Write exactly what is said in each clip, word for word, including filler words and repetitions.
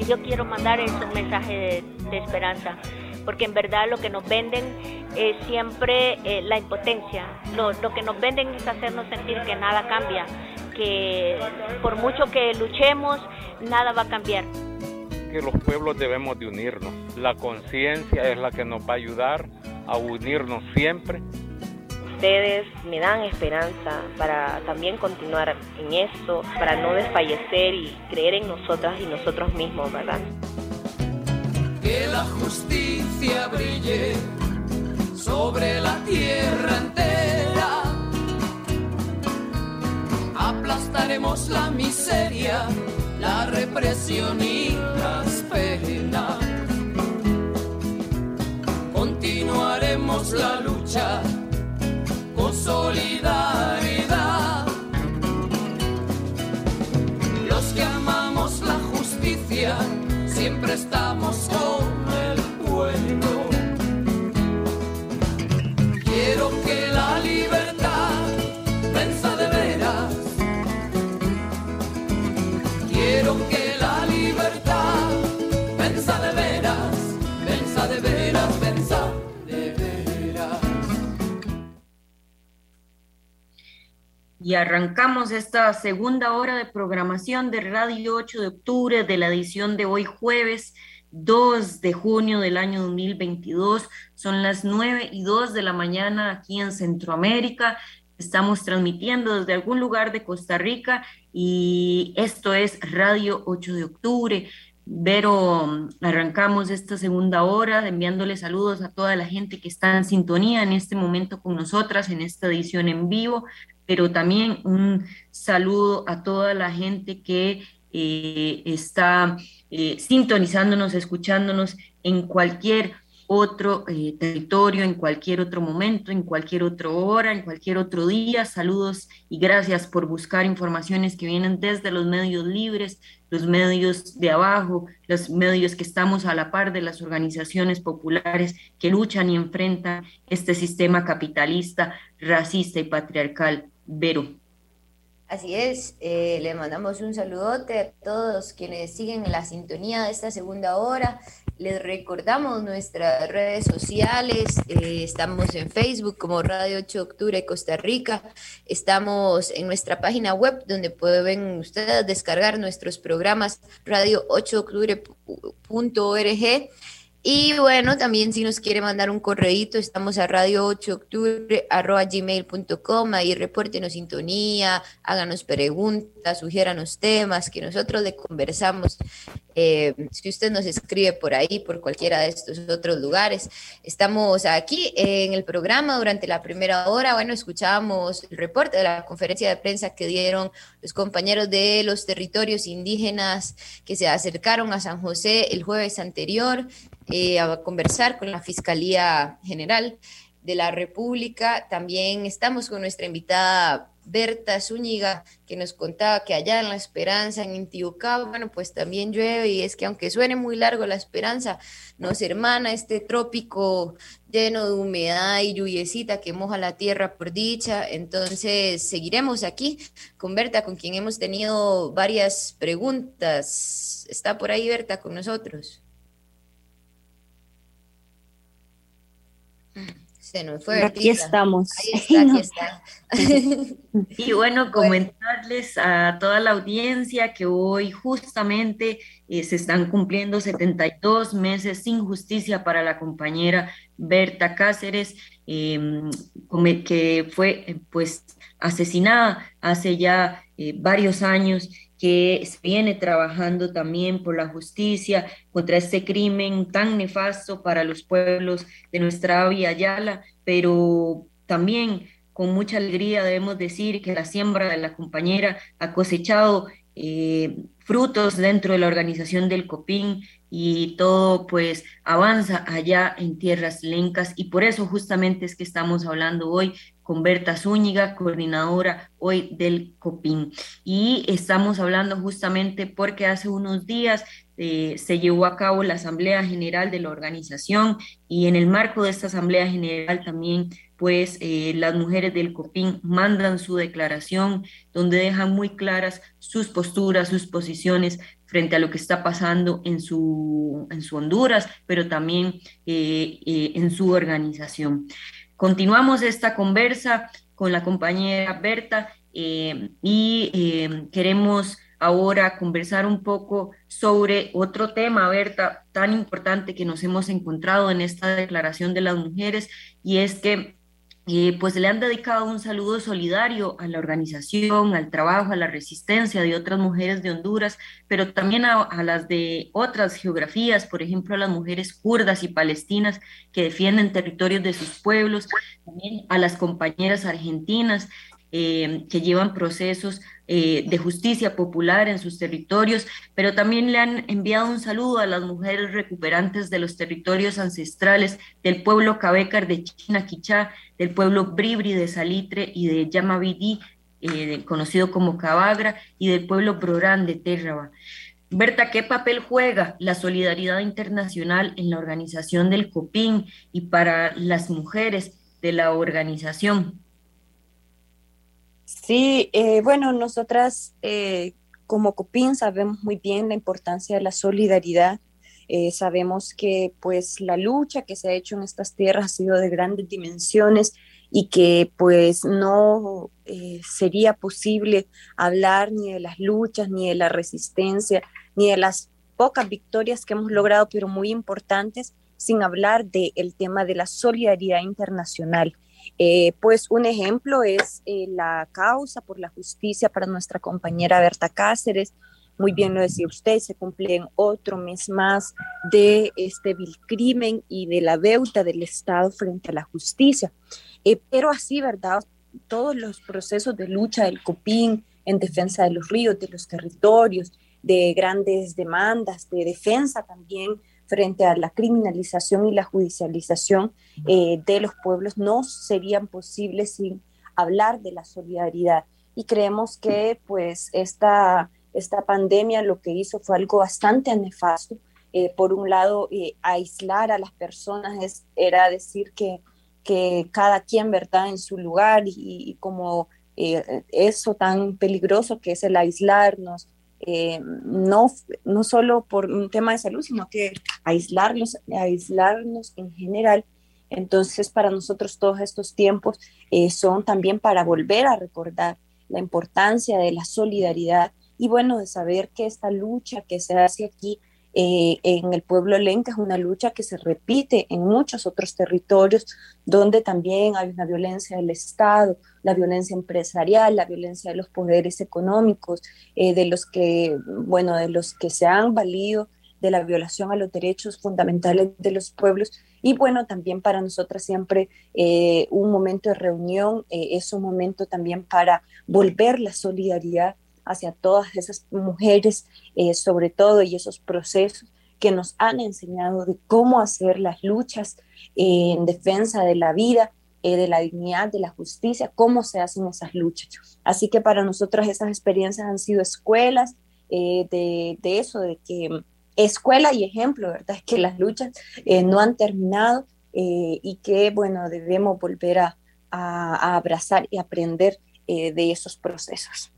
que yo quiero mandar es un mensaje de, de esperanza, porque en verdad lo que nos venden es siempre eh, la impotencia. Lo, lo que nos venden es hacernos sentir que nada cambia, que por mucho que luchemos, nada va a cambiar. Que los pueblos debemos de unirnos. La conciencia es la que nos va a ayudar a unirnos siempre. Ustedes me dan esperanza para también continuar en esto, para no desfallecer y creer en nosotras y nosotros mismos, ¿verdad? Que la justicia brille sobre la tierra entera. Aplastaremos la miseria, la represión y las penas. Continuaremos la lucha con solidaridad. Los que amamos la justicia siempre estamos con el pueblo. Quiero que la libertad venza de veras. Quiero que la libertad venza de veras, venza de veras, venza de veras. Y arrancamos esta segunda hora de programación de Radio ocho de octubre de la edición de hoy jueves dos de junio del año dos mil veintidós. Son las nueve y dos de la mañana aquí en Centroamérica. Estamos transmitiendo desde algún lugar de Costa Rica y esto es Radio ocho de octubre. Vero, arrancamos esta segunda hora enviándole saludos a toda la gente que está en sintonía en este momento con nosotras en esta edición en vivo, pero también un saludo a toda la gente que eh, está eh, sintonizándonos, escuchándonos en cualquier otro eh, territorio, en cualquier otro momento, en cualquier otra hora, en cualquier otro día. Saludos y gracias por buscar informaciones que vienen desde los medios libres, los medios de abajo, los medios que estamos a la par de las organizaciones populares que luchan y enfrentan este sistema capitalista, racista y patriarcal. Vero. Así es, eh, le mandamos un saludote a todos quienes siguen en la sintonía de esta segunda hora. Les recordamos nuestras redes sociales, eh, estamos en Facebook como Radio ocho de octubre Costa Rica, estamos en nuestra página web donde pueden ustedes descargar nuestros programas radio ocho de octubre punto org. Y bueno, también si nos quiere mandar un correíto, estamos a radio ocho de octubre arroba gmail punto com, ahí repórtenos sintonía, háganos preguntas, sugiéranos temas que nosotros le conversamos. Eh, si usted nos escribe por ahí, por cualquiera de estos otros lugares. Estamos aquí en el programa durante la primera hora. Bueno, escuchábamos el reporte de la conferencia de prensa que dieron los compañeros de los territorios indígenas que se acercaron a San José el jueves anterior eh, a conversar con la Fiscalía General de la República. También estamos con nuestra invitada Berta Zúñiga, que nos contaba que allá en La Esperanza, en Intibucá, bueno, pues también llueve, y es que aunque suene muy largo La Esperanza, nos hermana este trópico lleno de humedad y lluviecita que moja la tierra por dicha. Entonces seguiremos aquí con Berta, con quien hemos tenido varias preguntas. ¿Está por ahí Berta con nosotros? Se nos fue. Aquí Bertita. estamos. Ahí está, aquí está. Y bueno, comentarles a toda la audiencia que hoy justamente eh, se están cumpliendo setenta y dos meses sin justicia para la compañera Berta Cáceres, eh, que fue eh, pues asesinada hace ya eh, varios años, que se viene trabajando también por la justicia contra este crimen tan nefasto para los pueblos de nuestra Avia Yala, pero también con mucha alegría debemos decir que la siembra de la compañera ha cosechado eh, frutos dentro de la organización del COPIN, y todo pues avanza allá en tierras lencas, y por eso justamente es que estamos hablando hoy con Berta Zúñiga, coordinadora hoy del COPIN, y estamos hablando justamente porque hace unos días eh, se llevó a cabo la Asamblea General de la organización, y en el marco de esta Asamblea General también pues eh, las mujeres del COPIN mandan su declaración donde dejan muy claras sus posturas, sus posiciones, posiciones frente a lo que está pasando en su, en su Honduras, pero también eh, eh, en su organización. Continuamos esta conversa con la compañera Berta eh, y eh, queremos ahora conversar un poco sobre otro tema, Berta, tan importante que nos hemos encontrado en esta Declaración de las Mujeres, y es que eh, pues le han dedicado un saludo solidario a la organización, al trabajo, a la resistencia de otras mujeres de Honduras, pero también a, a las de otras geografías, por ejemplo, a las mujeres kurdas y palestinas que defienden territorios de sus pueblos, también a las compañeras argentinas eh, que llevan procesos eh, de justicia popular en sus territorios, pero también le han enviado un saludo a las mujeres recuperantes de los territorios ancestrales del pueblo Cabécar de Chinaquichá, del pueblo Bribri de Salitre y de Yamabidí, eh, conocido como Cabagra, y del pueblo Brorán de Térraba. Berta, ¿qué papel juega la solidaridad internacional en la organización del COPIN y para las mujeres de la organización? Sí, eh, bueno, nosotras eh, como COPIN sabemos muy bien la importancia de la solidaridad. Eh, sabemos que pues la lucha que se ha hecho en estas tierras ha sido de grandes dimensiones y que pues no eh, sería posible hablar ni de las luchas, ni de la resistencia, ni de las pocas victorias que hemos logrado, pero muy importantes, sin hablar del tema de la solidaridad internacional. Eh, pues un ejemplo es eh, la causa por la justicia para nuestra compañera Berta Cáceres. Muy bien lo decía usted, se cumple en otro mes más de este vil crimen y de la deuda del Estado frente a la justicia. Eh, pero así, ¿verdad? Todos los procesos de lucha del COPIN en defensa de los ríos, de los territorios, de grandes demandas, de defensa también frente a la criminalización y la judicialización eh, de los pueblos, no serían posibles sin hablar de la solidaridad. Y creemos que pues esta, esta pandemia lo que hizo fue algo bastante nefasto. Eh, por un lado, eh, aislar a las personas es, era decir que, que cada quien, ¿verdad?, en su lugar, y, y como eh, eso tan peligroso que es el aislarnos, Eh, no, no solo por un tema de salud, sino que aislarlos, aislarnos en general. Entonces, para nosotros todos estos tiempos eh, son también para volver a recordar la importancia de la solidaridad y bueno, de saber que esta lucha que se hace aquí eh, en el pueblo lenca es una lucha que se repite en muchos otros territorios donde también hay una violencia del Estado, la violencia empresarial, la violencia de los poderes económicos, eh, de los que, bueno, de los que se han valido de la violación a los derechos fundamentales de los pueblos. Y bueno, también para nosotras siempre eh, un momento de reunión eh, es un momento también para volver la solidaridad hacia todas esas mujeres, eh, sobre todo, y esos procesos que nos han enseñado de cómo hacer las luchas eh, en defensa de la vida, eh, de la dignidad, de la justicia, cómo se hacen esas luchas. Así que para nosotras esas experiencias han sido escuelas eh, de, de eso, de que escuela y ejemplo, ¿verdad? Que las luchas eh, no han terminado eh, y que, bueno, debemos volver a, a, a abrazar y aprender eh, de esos procesos.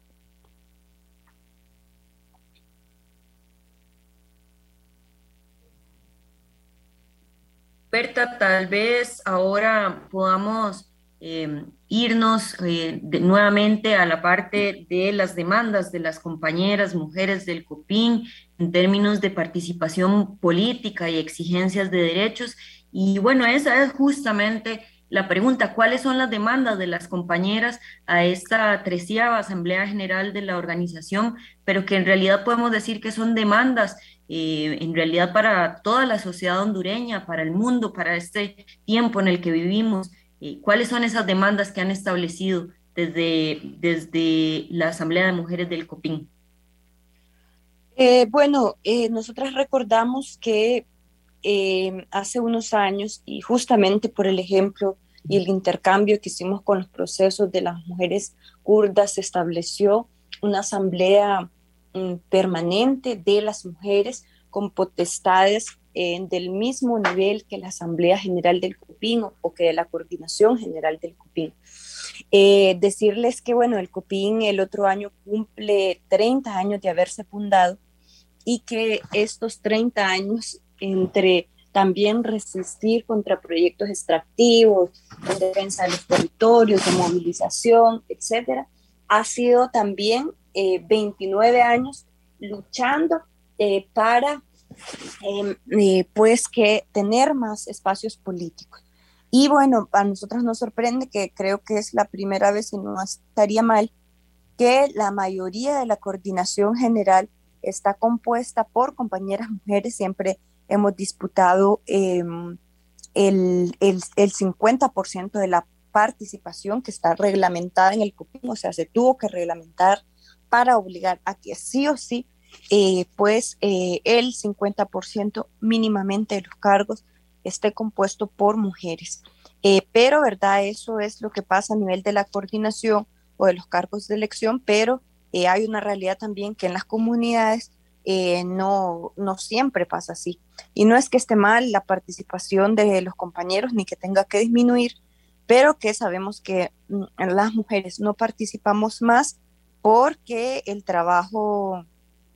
Berta, tal vez ahora podamos eh, irnos eh, de, nuevamente a la parte de las demandas de las compañeras mujeres del COPIN en términos de participación política y exigencias de derechos. Y bueno, esa es justamente la pregunta: ¿cuáles son las demandas de las compañeras a esta treceava Asamblea General de la organización? Pero que en realidad podemos decir que son demandas Eh, en realidad para toda la sociedad hondureña, para el mundo, para este tiempo en el que vivimos. Eh, ¿cuáles son esas demandas que han establecido desde, desde la Asamblea de Mujeres del COPIN? Eh, bueno, eh, nosotras recordamos que eh, hace unos años, y justamente por el ejemplo y el intercambio que hicimos con los procesos de las mujeres kurdas, se estableció una asamblea permanente de las mujeres con potestades eh, del mismo nivel que la Asamblea General del COPIN o, o que de la Coordinación General del COPIN. Eh, decirles que, bueno, el COPIN el otro año cumple treinta años de haberse fundado y que estos treinta años, entre también resistir contra proyectos extractivos, en defensa de los territorios, de movilización, etcétera, ha sido también eh, veintinueve años luchando eh, para eh, eh, pues que tener más espacios políticos. Y bueno, a nosotros nos sorprende, que creo que es la primera vez y no estaría mal, que la mayoría de la coordinación general está compuesta por compañeras mujeres. Siempre hemos disputado eh, el, el, el cincuenta por ciento de la participación que está reglamentada en el COPIN, o sea, se tuvo que reglamentar para obligar a que sí o sí, eh, pues eh, el cincuenta por ciento mínimamente de los cargos esté compuesto por mujeres. Eh, pero, ¿verdad? Eso es lo que pasa a nivel de la coordinación o de los cargos de elección, pero eh, hay una realidad también que en las comunidades eh, no, no siempre pasa así. Y no es que esté mal la participación de los compañeros ni que tenga que disminuir, pero que sabemos que mm, las mujeres no participamos más porque el trabajo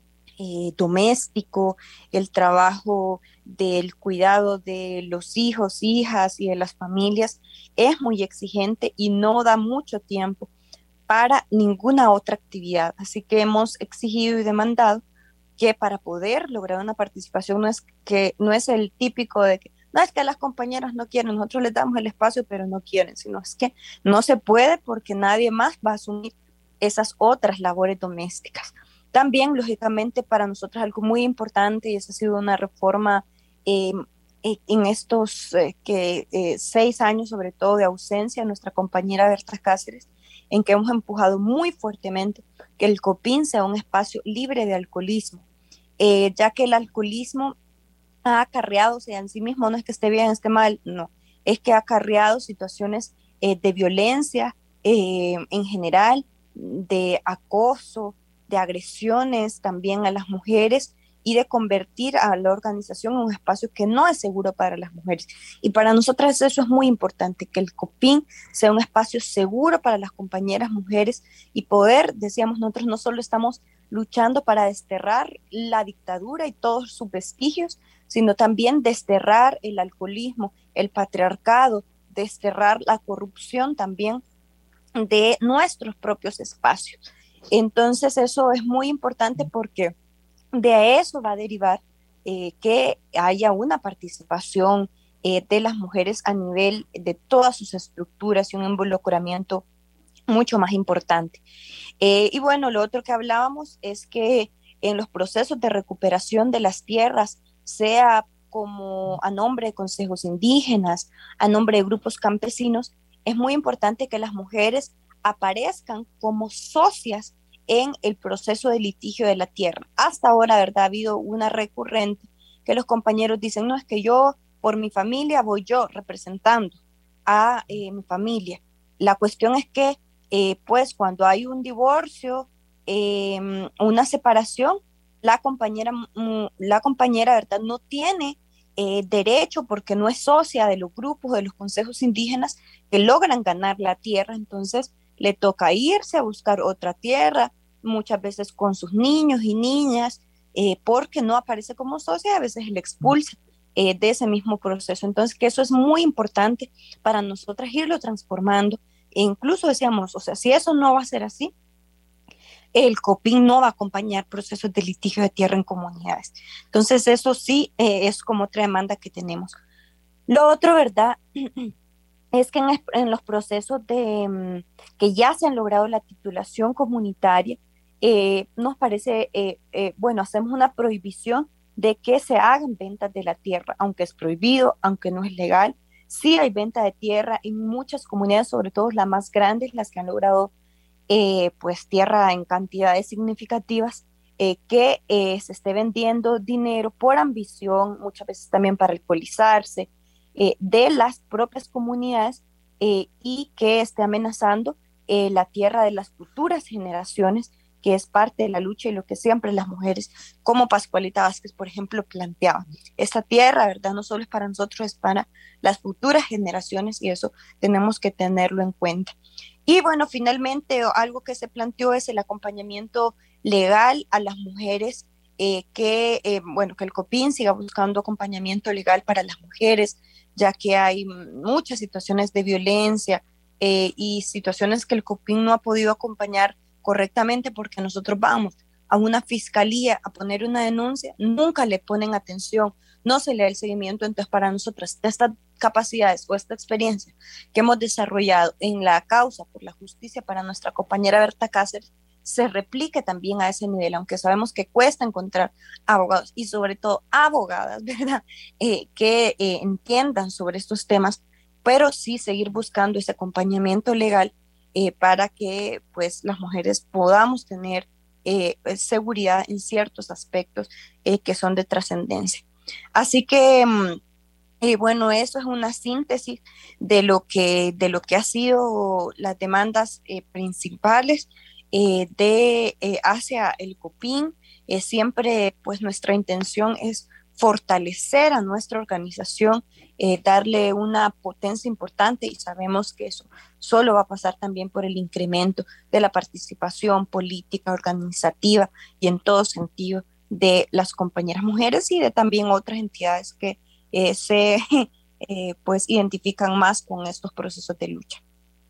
eh, doméstico, el trabajo del cuidado de los hijos, hijas y de las familias es muy exigente y no da mucho tiempo para ninguna otra actividad. Así que hemos exigido y demandado que para poder lograr una participación no es, que, no es el típico de que no es que las compañeras no quieren, nosotros les damos el espacio pero no quieren, sino es que no se puede porque nadie más va a asumir esas otras labores domésticas. También, lógicamente, para nosotros algo muy importante, y esa ha sido una reforma eh, en estos eh, que, eh, seis años, sobre todo de ausencia, nuestra compañera Berta Cáceres, en que hemos empujado muy fuertemente que el COPIN sea un espacio libre de alcoholismo, eh, ya que el alcoholismo ha acarreado, o sea, en sí mismo no es que esté bien, esté mal, no, es que ha acarreado situaciones eh, de violencia eh, en general, de acoso, de agresiones también a las mujeres y de convertir a la organización en un espacio que no es seguro para las mujeres. Y para nosotras eso es muy importante, que el COPIN sea un espacio seguro para las compañeras mujeres y poder, decíamos, nosotros no solo estamos luchando para desterrar la dictadura y todos sus vestigios, sino también desterrar el alcoholismo, el patriarcado, desterrar la corrupción también de nuestros propios espacios. Entonces eso es muy importante porque de eso va a derivar eh, que haya una participación eh, de las mujeres a nivel de todas sus estructuras y un involucramiento mucho más importante. Eh, y bueno, lo otro que hablábamos es que en los procesos de recuperación de las tierras, sea como a nombre de consejos indígenas, a nombre de grupos campesinos, es muy importante que las mujeres aparezcan como socias en el proceso de litigio de la tierra. Hasta ahora, ¿verdad? Ha habido una recurrente que los compañeros dicen, no, es que yo por mi familia voy yo representando a eh, mi familia. La cuestión es que, eh, pues, cuando hay un divorcio, eh, una separación, la compañera, la compañera, ¿verdad? No tiene eh, derecho porque no es socia de los grupos, de los consejos indígenas que logran ganar la tierra, entonces le toca irse a buscar otra tierra, muchas veces con sus niños y niñas, eh, porque no aparece como socia, a veces le expulsa eh, de ese mismo proceso. Entonces, que eso es muy importante para nosotras irlo transformando. E incluso decíamos, o sea, si eso no va a ser así, el COPIN no va a acompañar procesos de litigio de tierra en comunidades. Entonces, eso sí eh, es como otra demanda que tenemos. Lo otro, ¿verdad? Es que en, en los procesos de, que ya se han logrado la titulación comunitaria, eh, nos parece, eh, eh, bueno, hacemos una prohibición de que se hagan ventas de la tierra, aunque es prohibido, aunque no es legal. Sí hay venta de tierra en muchas comunidades, sobre todo las más grandes, las que han logrado eh, pues tierra en cantidades significativas, eh, que eh, se esté vendiendo dinero por ambición, muchas veces también para alcoholizarse, Eh, de las propias comunidades eh, y que esté amenazando eh, la tierra de las futuras generaciones, que es parte de la lucha y lo que siempre las mujeres, como Pascualita Vázquez, por ejemplo, planteaban. Esta tierra, ¿verdad? No solo es para nosotros, es para las futuras generaciones y eso tenemos que tenerlo en cuenta. Y bueno, finalmente algo que se planteó es el acompañamiento legal a las mujeres, eh, que, eh, bueno, que el COPINH siga buscando acompañamiento legal para las mujeres, ya que hay muchas situaciones de violencia eh, y situaciones que el COPINH no ha podido acompañar correctamente, porque nosotros vamos a una fiscalía a poner una denuncia, nunca le ponen atención, no se le da el seguimiento. Entonces, para nosotros, estas capacidades o esta experiencia que hemos desarrollado en la causa por la justicia para nuestra compañera Berta Cáceres se replique también a ese nivel, aunque sabemos que cuesta encontrar abogados y sobre todo abogadas, ¿verdad?, eh, que eh, entiendan sobre estos temas, pero sí seguir buscando ese acompañamiento legal eh, para que pues las mujeres podamos tener eh, seguridad en ciertos aspectos eh, que son de trascendencia. Así que eh, bueno, eso es una síntesis de lo que, de lo que ha sido las demandas eh, principales eh, de, eh, hacia el COPINH. Eh, siempre pues nuestra intención es fortalecer a nuestra organización, eh, darle una potencia importante, y sabemos que eso solo va a pasar también por el incremento de la participación política, organizativa y en todo sentido de las compañeras mujeres y de también otras entidades que eh, se eh, pues identifican más con estos procesos de lucha.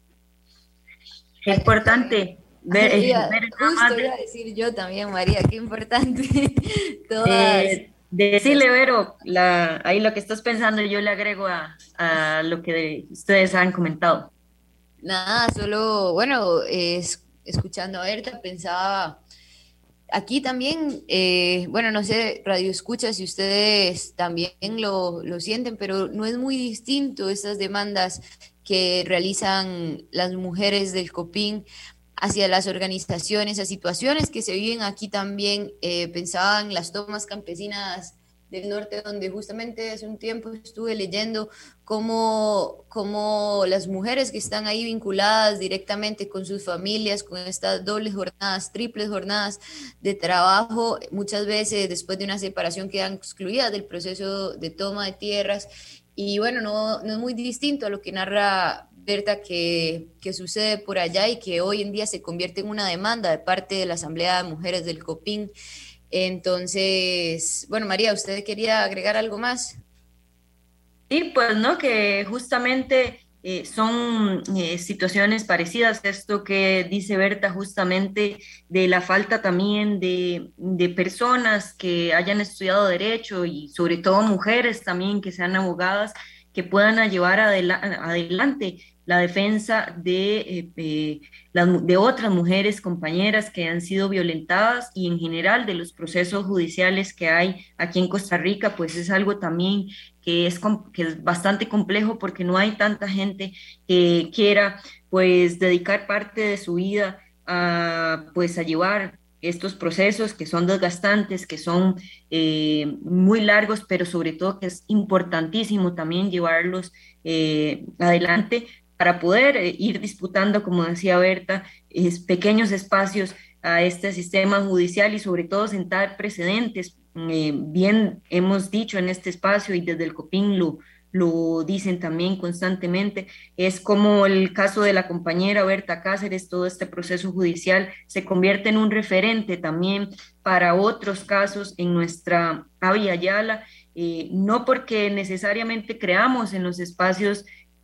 Es importante ver, Ay, iba, ver justo de... iba a decir yo también, María, qué importante. Todas... Eh, decirle, Vero, la, ahí lo que estás pensando yo le agrego a, a lo que ustedes han comentado. Nada, solo, bueno, eh, escuchando a Berta pensaba... Aquí también, eh, bueno, no sé, Radio Escucha, si ustedes también lo, lo sienten, pero no es muy distinto esas demandas que realizan las mujeres del COPINH hacia las organizaciones, a situaciones que se viven aquí también. Eh, pensaba en las tomas campesinas del norte, donde justamente hace un tiempo estuve leyendo cómo, cómo las mujeres que están ahí vinculadas directamente con sus familias, con estas dobles jornadas, triples jornadas de trabajo, muchas veces después de una separación quedan excluidas del proceso de toma de tierras. Y bueno, no, no es muy distinto a lo que narra Berta que, que sucede por allá y que hoy en día se convierte en una demanda de parte de la Asamblea de Mujeres del COPINH. Entonces, bueno, María, ¿usted quería agregar algo más? Sí, pues no, que justamente eh, son eh, situaciones parecidas a esto que dice Berta, justamente de la falta también de, de personas que hayan estudiado derecho y sobre todo mujeres también que sean abogadas, que puedan llevar adela adelante la defensa de, eh, eh, las, de otras mujeres compañeras que han sido violentadas, y en general de los procesos judiciales que hay aquí en Costa Rica. Pues es algo también que es, que es bastante complejo, porque no hay tanta gente que quiera pues dedicar parte de su vida a, pues, a llevar estos procesos que son desgastantes, que son eh, muy largos, pero sobre todo que es importantísimo también llevarlos eh, adelante para poder eh, ir disputando, como decía Berta, es, pequeños espacios a este sistema judicial y sobre todo sentar precedentes. Eh, bien hemos dicho en este espacio y desde el COPINH lo, lo dicen también constantemente, es como el caso de la compañera Berta Cáceres, todo este proceso judicial se convierte en un referente también para otros casos en nuestra Abya Yala, eh, no porque necesariamente creamos en los espacios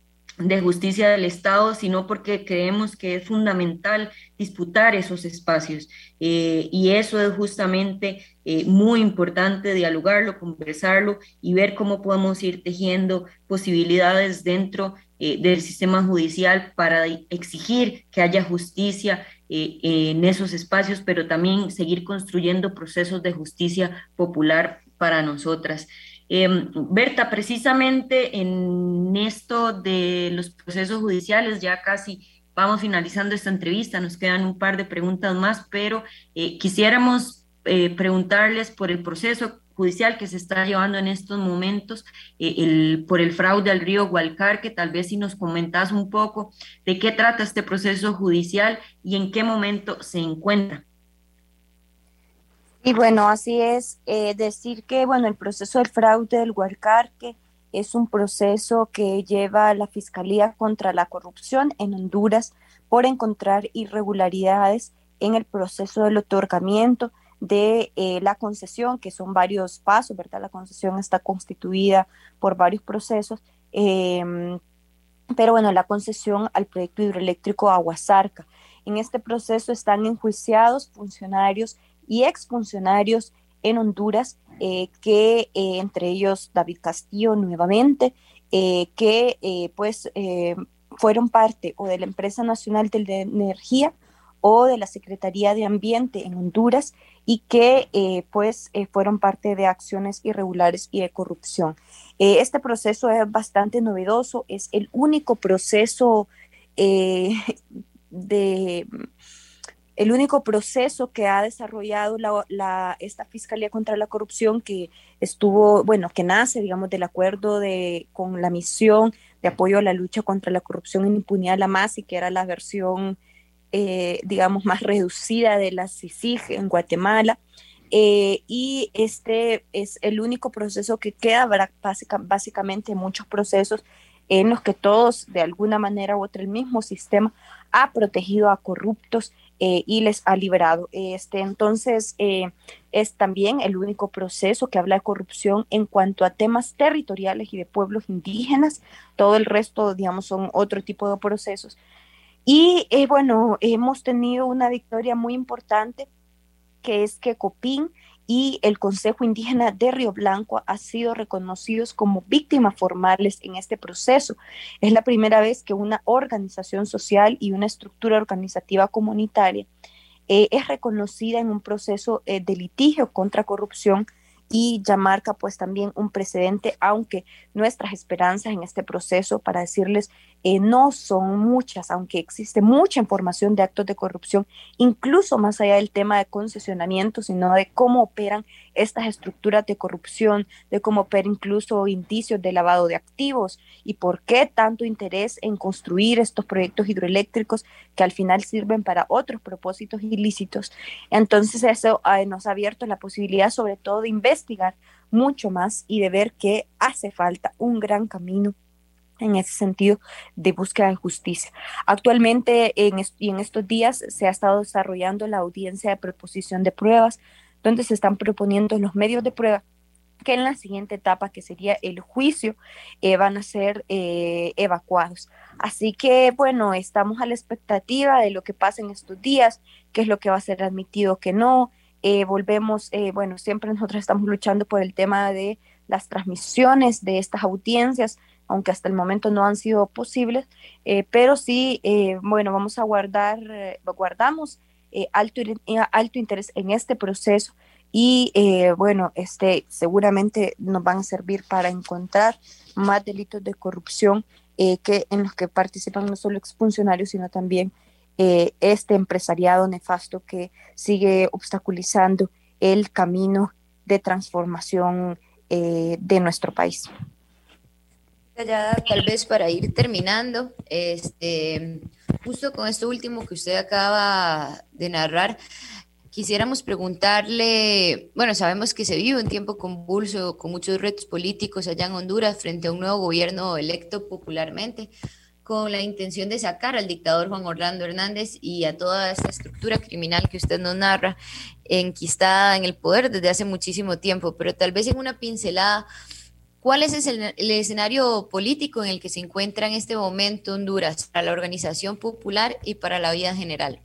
de justicia del Estado, sino porque creemos que es fundamental disputar esos espacios, eh, y eso es justamente eh, muy importante, dialogarlo, conversarlo y ver cómo podemos ir tejiendo posibilidades dentro eh, del sistema judicial para exigir que haya justicia eh, en esos espacios, pero también seguir construyendo procesos de justicia popular para nosotras. Eh, Berta, precisamente en esto de los procesos judiciales, ya casi vamos finalizando esta entrevista, nos quedan un par de preguntas más, pero eh, quisiéramos eh, preguntarles por el proceso judicial que se está llevando en estos momentos, eh, el, por el fraude al río Gualcarque. Tal vez si nos comentas un poco de qué trata este proceso judicial y en qué momento se encuentra. Y bueno, así es, eh, decir que bueno, el proceso del fraude del Gualcarque es un proceso que lleva la Fiscalía contra la Corrupción en Honduras por encontrar irregularidades en el proceso del otorgamiento de eh, la concesión, que son varios pasos, ¿verdad? La concesión está constituida por varios procesos, eh, pero bueno, la concesión al proyecto hidroeléctrico Aguasarca. En este proceso están enjuiciados funcionarios y exfuncionarios en Honduras, eh, que eh, entre ellos David Castillo nuevamente, eh, que eh, pues eh, fueron parte o de la Empresa Nacional de Energía o de la Secretaría de Ambiente en Honduras, y que eh, pues eh, fueron parte de acciones irregulares y de corrupción. Eh, este proceso es bastante novedoso, es el único proceso eh, de... el único proceso que ha desarrollado la, la, esta Fiscalía contra la Corrupción, que estuvo, bueno, que nace, digamos, del acuerdo de, con la misión de apoyo a la lucha contra la corrupción e impunidad, la MASI, que era la versión, eh, digamos, más reducida de la C I C I G en Guatemala. Eh, y este es el único proceso que queda, básica, básicamente muchos procesos en los que todos, de alguna manera u otra, el mismo sistema ha protegido a corruptos eh, y les ha liberado. Este, entonces, eh, es también el único proceso que habla de corrupción en cuanto a temas territoriales y de pueblos indígenas. Todo el resto, digamos, son otro tipo de procesos. Y eh, bueno, hemos tenido una victoria muy importante, que es que COPIN y el Consejo Indígena de Río Blanco han sido reconocidos como víctimas formales en este proceso. Es la primera vez que una organización social y una estructura organizativa comunitaria eh, es reconocida en un proceso eh, de litigio contra corrupción, y ya marca pues también un precedente, aunque nuestras esperanzas en este proceso, para decirles, eh, no son muchas, aunque existe mucha información de actos de corrupción, incluso más allá del tema de concesionamiento, sino de cómo operan estas estructuras de corrupción, de cómo operan incluso indicios de lavado de activos, y por qué tanto interés en construir estos proyectos hidroeléctricos que al final sirven para otros propósitos ilícitos. Entonces eso eh, nos ha abierto la posibilidad sobre todo de investigar investigar mucho más y de ver que hace falta un gran camino en ese sentido de búsqueda de justicia. Actualmente en est- y en estos días se ha estado desarrollando la audiencia de proposición de pruebas, donde se están proponiendo los medios de prueba que en la siguiente etapa, que sería el juicio, eh, van a ser eh, evacuados. Así que, bueno, estamos a la expectativa de lo que pasa en estos días, qué es lo que va a ser admitido, qué no. Eh, volvemos, eh, bueno, siempre nosotros estamos luchando por el tema de las transmisiones de estas audiencias, aunque hasta el momento no han sido posibles, eh, pero sí, eh, bueno, vamos a guardar, eh, guardamos eh, alto, alto interés en este proceso, y eh, bueno, este, seguramente nos van a servir para encontrar más delitos de corrupción eh, que en los que participan no solo exfuncionarios, sino también Eh, este empresariado nefasto que sigue obstaculizando el camino de transformación eh, de nuestro país. Ya tal vez para ir terminando, este, justo con esto último que usted acaba de narrar, quisiéramos preguntarle, bueno, sabemos que se vive un tiempo convulso, con muchos retos políticos allá en Honduras frente a un nuevo gobierno electo popularmente, con la intención de sacar al dictador Juan Orlando Hernández y a toda esta estructura criminal que usted nos narra, enquistada en el poder desde hace muchísimo tiempo. Pero tal vez en una pincelada, ¿cuál es el, el escenario político en el que se encuentra en este momento Honduras para la organización popular y para la vida en general?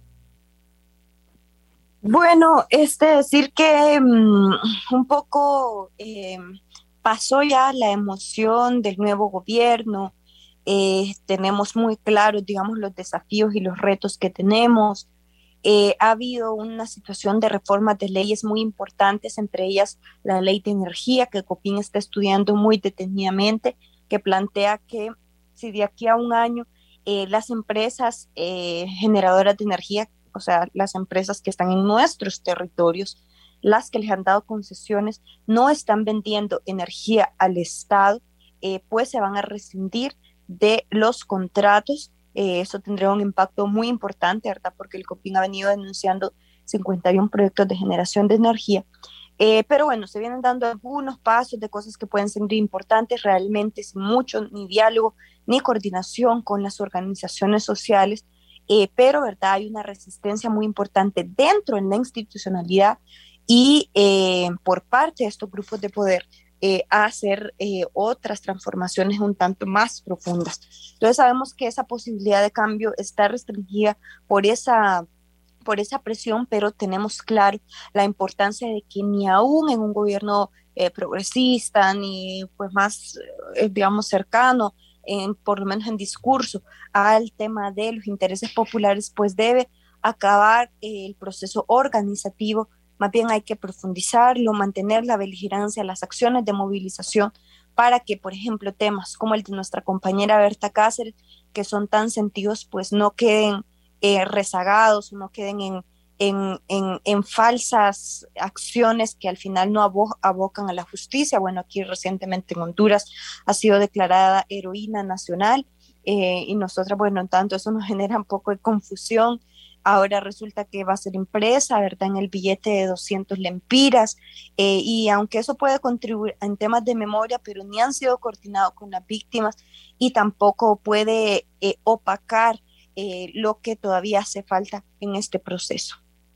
Bueno, es decir que um, un poco eh, pasó ya la emoción del nuevo gobierno. Eh, tenemos muy claros, digamos, los desafíos y los retos que tenemos. Eh, ha habido una situación de reformas de leyes muy importantes, entre ellas la ley de energía, que COPIN está estudiando muy detenidamente, que plantea que si de aquí a un año eh, las empresas eh, generadoras de energía, o sea, las empresas que están en nuestros territorios, las que les han dado concesiones, no están vendiendo energía al Estado, eh, pues se van a rescindir de los contratos. Eh, eso tendría un impacto muy importante, ¿verdad? Porque el COPIN ha venido denunciando cincuenta y uno proyectos de generación de energía. Eh, pero bueno, se vienen dando algunos pasos de cosas que pueden ser importantes, realmente sin mucho ni diálogo ni coordinación con las organizaciones sociales. eh, pero, ¿verdad?, hay una resistencia muy importante dentro de la institucionalidad y eh, por parte de estos grupos de poder eh, a hacer eh, otras transformaciones un tanto más profundas. Entonces sabemos que esa posibilidad de cambio está restringida por esa por esa presión, pero tenemos claro la importancia de que ni aún en un gobierno eh, progresista, ni pues más, eh, digamos, cercano, en, por lo menos en discurso, al tema de los intereses populares, pues debe acabar eh, el proceso organizativo. Más bien hay que profundizarlo, mantener la beligerancia, las acciones de movilización, para que, por ejemplo, temas como el de nuestra compañera Berta Cáceres, que son tan sentidos, pues no queden Eh, rezagados, no queden en, en, en, en falsas acciones que al final no abo abocan a la justicia. Bueno, aquí recientemente en Honduras ha sido declarada heroína nacional eh, y nosotras, bueno, en tanto eso nos genera un poco de confusión. Ahora resulta que va a ser impresa, ¿verdad?, en el billete de doscientos lempiras, eh, y aunque eso puede contribuir en temas de memoria, pero ni han sido coordinados con las víctimas y tampoco puede eh, opacar Eh, lo que todavía hace falta en este proceso.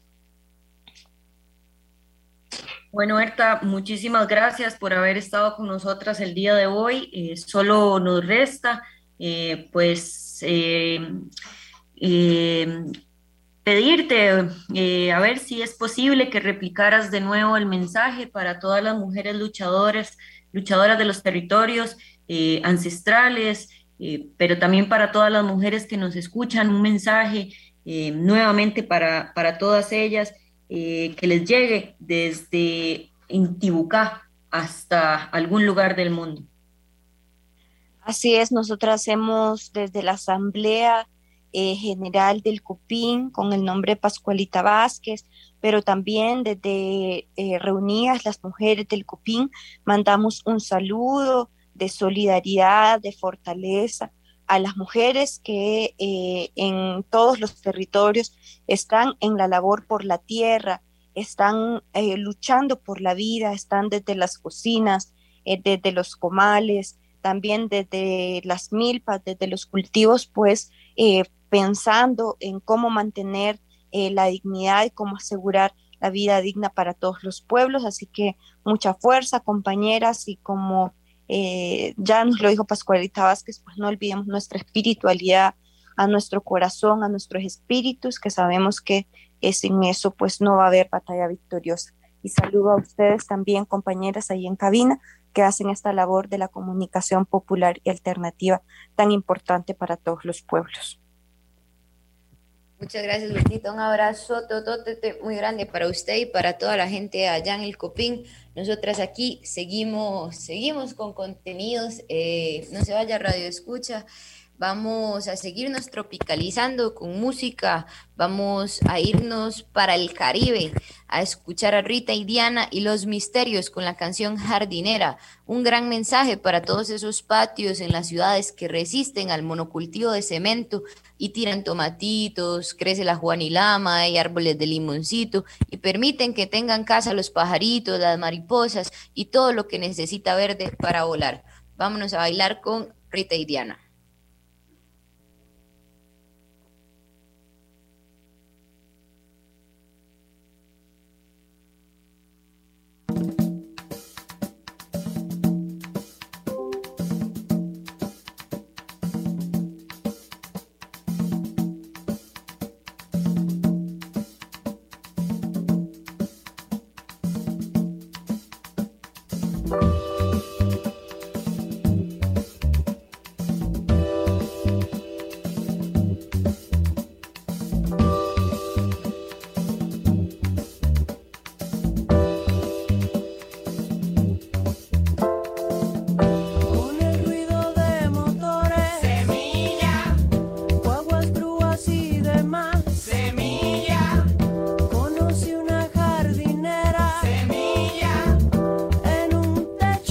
Bueno, Berta, muchísimas gracias por haber estado con nosotras el día de hoy. Eh, solo nos resta, eh, pues, eh, eh, pedirte, eh, a ver si es posible que replicaras de nuevo el mensaje para todas las mujeres luchadoras, luchadoras de los territorios eh, ancestrales, Eh, pero también para todas las mujeres que nos escuchan, un mensaje eh, nuevamente para, para todas ellas, eh, que les llegue desde Intibucá hasta algún lugar del mundo. Así es, nosotras hacemos desde la Asamblea eh, General del Copín, con el nombre Pascualita Vázquez, pero también desde eh, reunidas las mujeres del Copín, mandamos un saludo de solidaridad, de fortaleza a las mujeres que eh, en todos los territorios están en la labor por la tierra, están eh, luchando por la vida, están desde las cocinas, eh, desde los comales, también desde las milpas, desde los cultivos, pues eh, pensando en cómo mantener eh, la dignidad y cómo asegurar la vida digna para todos los pueblos. Así que mucha fuerza, compañeras, y como Eh, ya nos lo dijo Pascualita Vázquez, pues no olvidemos nuestra espiritualidad, a nuestro corazón, a nuestros espíritus, que sabemos que eh, sin eso pues no va a haber batalla victoriosa. Y saludo a ustedes también, compañeras ahí en cabina, que hacen esta labor de la comunicación popular y alternativa tan importante para todos los pueblos. Muchas gracias, Bertita. Un abrazo totote muy grande para usted y para toda la gente allá en el Copín. Nosotras aquí seguimos, seguimos con contenidos. Eh, no se vaya, Radio Escucha. Vamos a seguirnos tropicalizando con música. Vamos a irnos para el Caribe a escuchar a Rita y Diana y Los Misterios con la canción Jardinera. Un gran mensaje para todos esos patios en las ciudades que resisten al monocultivo de cemento y tiran tomatitos, crece la juanilama, hay árboles de limoncito y permiten que tengan casa los pajaritos, las mariposas y todo lo que necesita verde para volar. Vámonos a bailar con Rita y Diana. Semilla en un techo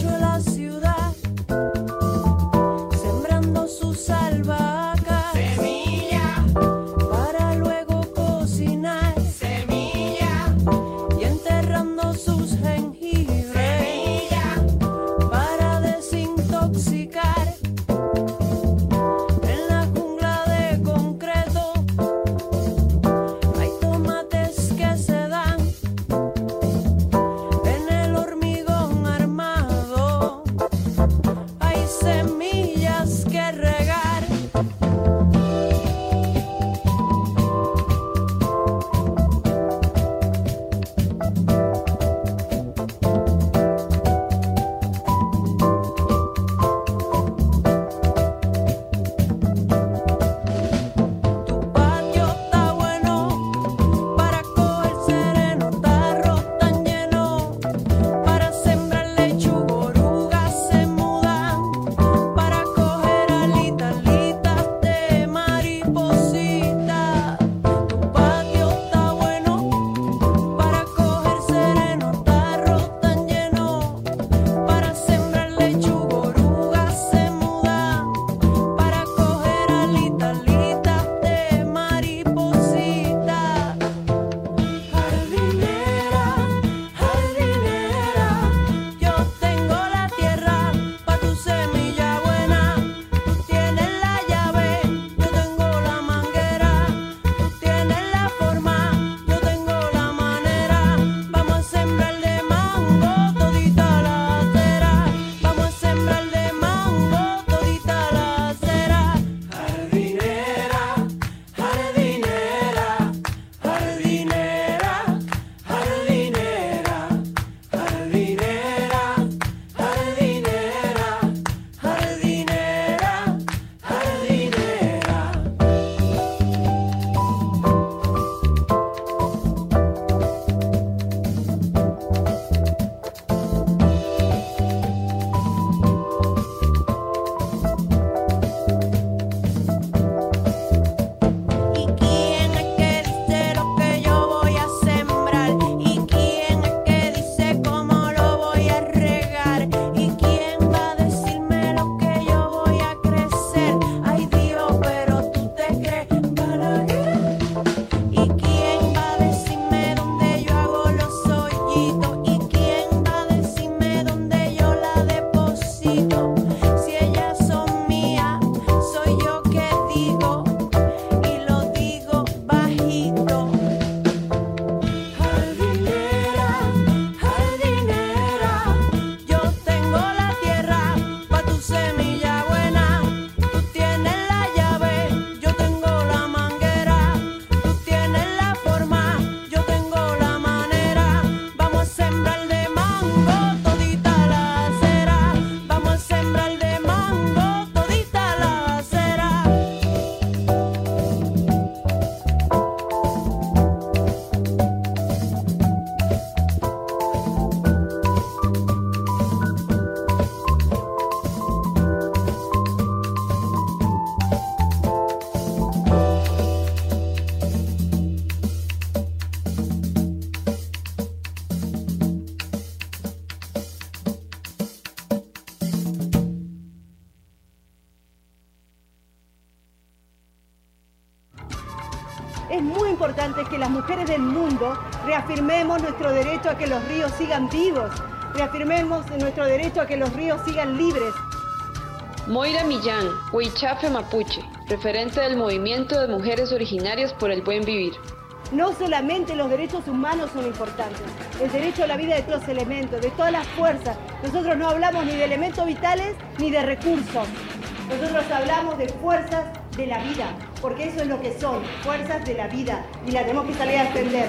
es muy importante que las mujeres del mundo reafirmemos nuestro derecho a que los ríos sigan vivos, reafirmemos nuestro derecho a que los ríos sigan libres. Moira Millán, Huichafe Mapuche, referente del movimiento de mujeres originarias por el buen vivir. No solamente los derechos humanos son importantes, el derecho a la vida de todos los elementos, de todas las fuerzas. Nosotros no hablamos ni de elementos vitales ni de recursos. Nosotros hablamos de fuerzas de la vida, porque eso es lo que son, fuerzas de la vida, y las tenemos que salir a defender.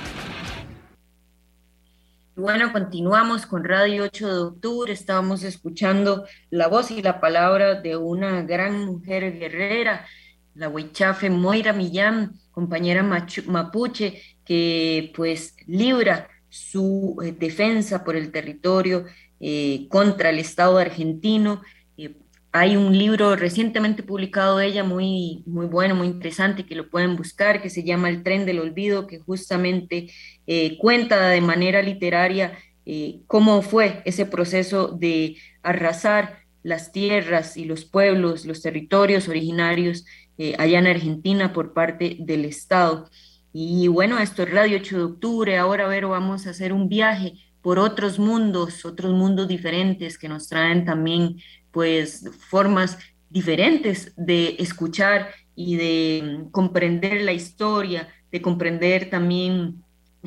Bueno, continuamos con Radio ocho de octubre. Estábamos escuchando la voz y la palabra de una gran mujer guerrera, la huichafe Moira Millán, compañera machu, mapuche, que pues libra su eh, defensa por el territorio eh, contra el Estado argentino. Eh, hay un libro recientemente publicado de ella muy, muy bueno, muy interesante, que lo pueden buscar, que se llama El tren del olvido, que justamente eh, cuenta de manera literaria eh, cómo fue ese proceso de arrasar las tierras y los pueblos, los territorios originarios eh, allá en Argentina por parte del Estado. Y bueno, esto es Radio ocho de octubre. Ahora, Vero, vamos a hacer un viaje por otros mundos, otros mundos diferentes que nos traen también pues formas diferentes de escuchar y de comprender la historia, de comprender también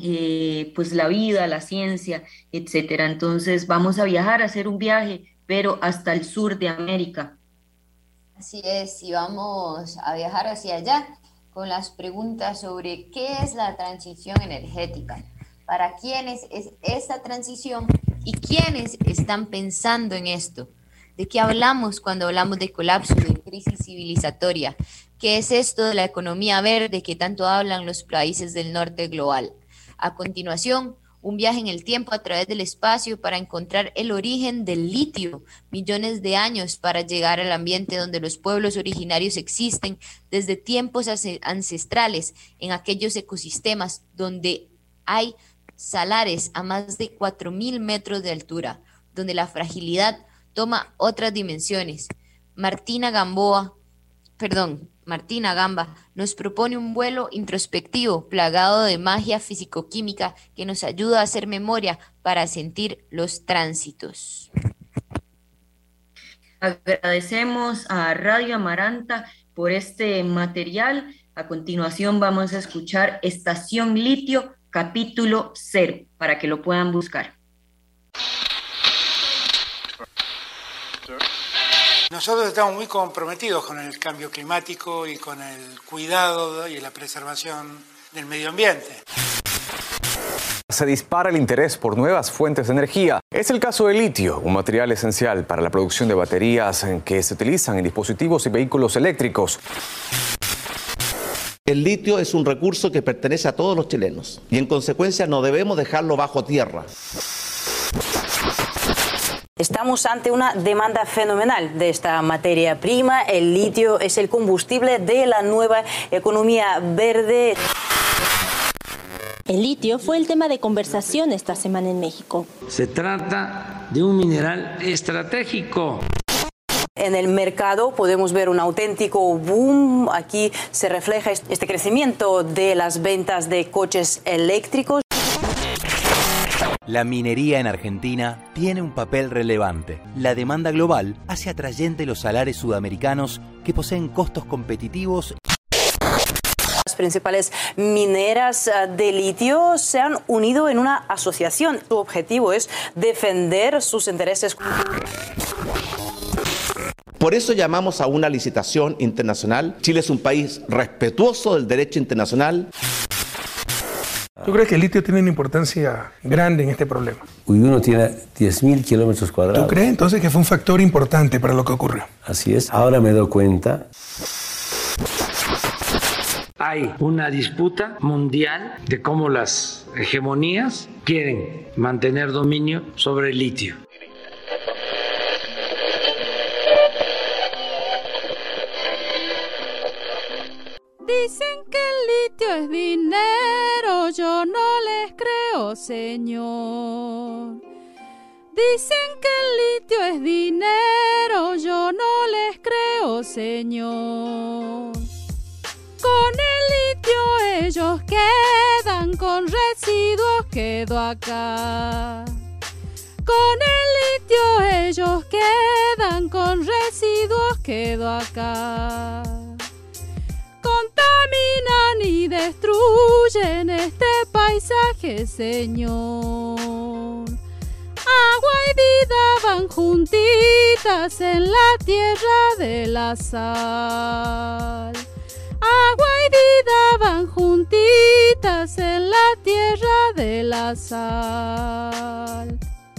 eh, pues la vida, la ciencia, etcétera. Entonces vamos a viajar, a hacer un viaje, pero hasta el sur de América. Así es, y vamos a viajar hacia allá con las preguntas sobre qué es la transición energética, para quiénes es esta transición y quiénes están pensando en esto. ¿De qué hablamos cuando hablamos de colapso, de crisis civilizatoria? ¿Qué es esto de la economía verde que tanto hablan los países del norte global? A continuación, un viaje en el tiempo a través del espacio para encontrar el origen del litio, millones de años para llegar al ambiente donde los pueblos originarios existen desde tiempos ancestrales, en aquellos ecosistemas donde hay salares a más de cuatro mil metros de altura, donde la fragilidad toma otras dimensiones. Martina Gamboa, perdón, Martina Gamba nos propone un vuelo introspectivo plagado de magia físico-química que nos ayuda a hacer memoria para sentir los tránsitos. Agradecemos a Radio Amaranta por este material. A continuación vamos a escuchar Estación Litio, capítulo cero, para que lo puedan buscar. Nosotros estamos muy comprometidos con el cambio climático y con el cuidado y la preservación del medio ambiente. Se dispara el interés por nuevas fuentes de energía. Es el caso del litio, un material esencial para la producción de baterías que se utilizan en dispositivos y vehículos eléctricos. El litio es un recurso que pertenece a todos los chilenos y en consecuencia no debemos dejarlo bajo tierra. Estamos ante una demanda fenomenal de esta materia prima. El litio es el combustible de la nueva economía verde. El litio fue el tema de conversación esta semana en México. Se trata de un mineral estratégico. En el mercado podemos ver un auténtico boom. Aquí se refleja este crecimiento de las ventas de coches eléctricos. La minería en Argentina tiene un papel relevante. La demanda global hace atrayente los salares sudamericanos que poseen costos competitivos. Las principales mineras de litio se han unido en una asociación. Su objetivo es defender sus intereses. Por eso llamamos a una licitación internacional. Chile es un país respetuoso del derecho internacional. ¿Tú crees que el litio tiene una importancia grande en este problema? Hoy uno tiene diez mil kilómetros cuadrados. ¿Tú crees entonces que fue un factor importante para lo que ocurrió? Así es. Ahora me doy cuenta. Hay una disputa mundial de cómo las hegemonías quieren mantener dominio sobre el litio. Dicen que el litio es dinero, yo no les creo, señor. Dicen que el litio es dinero, yo no les creo, señor. Con el litio ellos quedan con residuos, quedo acá. Con el litio ellos quedan con residuos, quedo acá. Contaminan y destruyen este paisaje, Señor. Agua y vida van juntitas en la tierra de la sal. Agua y vida van juntitas en la tierra de la sal.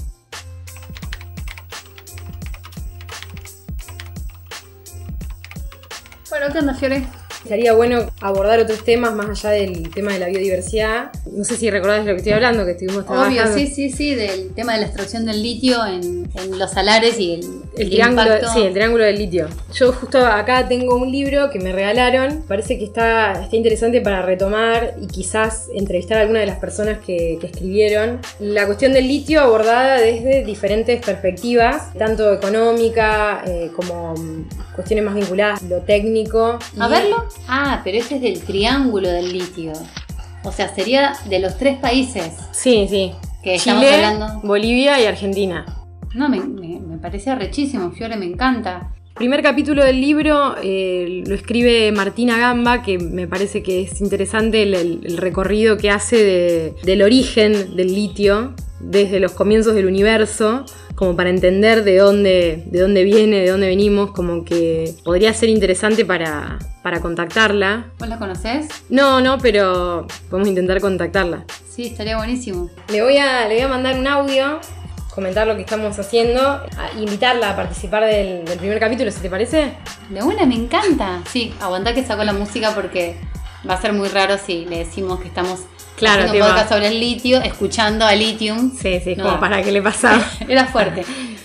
Bueno, ¿qué onda, Fiore? Sería bueno abordar otros temas más allá del tema de la biodiversidad. No sé si recordás de lo que estoy hablando, que estuvimos trabajando. Obvio, sí, sí, sí, del tema de la extracción del litio en, en los salares y el, el, el triángulo, impacto. Sí, el triángulo del litio. Yo justo acá tengo un libro que me regalaron. Parece que está, está interesante para retomar y quizás entrevistar a alguna de las personas que, que escribieron. La cuestión del litio abordada desde diferentes perspectivas, tanto económica eh, como cuestiones más vinculadas a lo técnico. A verlo. Ah, pero este es del triángulo del litio. O sea, sería de los tres países. Sí, sí. Que Chile, estamos hablando. Bolivia y Argentina. No, me, me, me parecía rechísimo, Fiore, me encanta. El primer capítulo del libro eh, lo escribe Martina Gamba, que me parece que es interesante el, el, el recorrido que hace de, del origen del litio, desde los comienzos del universo, como para entender de dónde, de dónde viene, de dónde venimos, como que podría ser interesante para, para contactarla. ¿Vos la conocés? No, no, pero podemos intentar contactarla. Sí, estaría buenísimo. Le voy a, le voy a mandar un audio, comentar lo que estamos haciendo, a invitarla a participar del, del primer capítulo, ¿se te parece? De una, me encanta. Sí, aguantá que saco la música porque va a ser muy raro si le decimos que estamos... Claro, haciendo un podcast sobre el litio, escuchando a Lithium. Sí, sí, no, como para qué le pasaba. Era fuerte.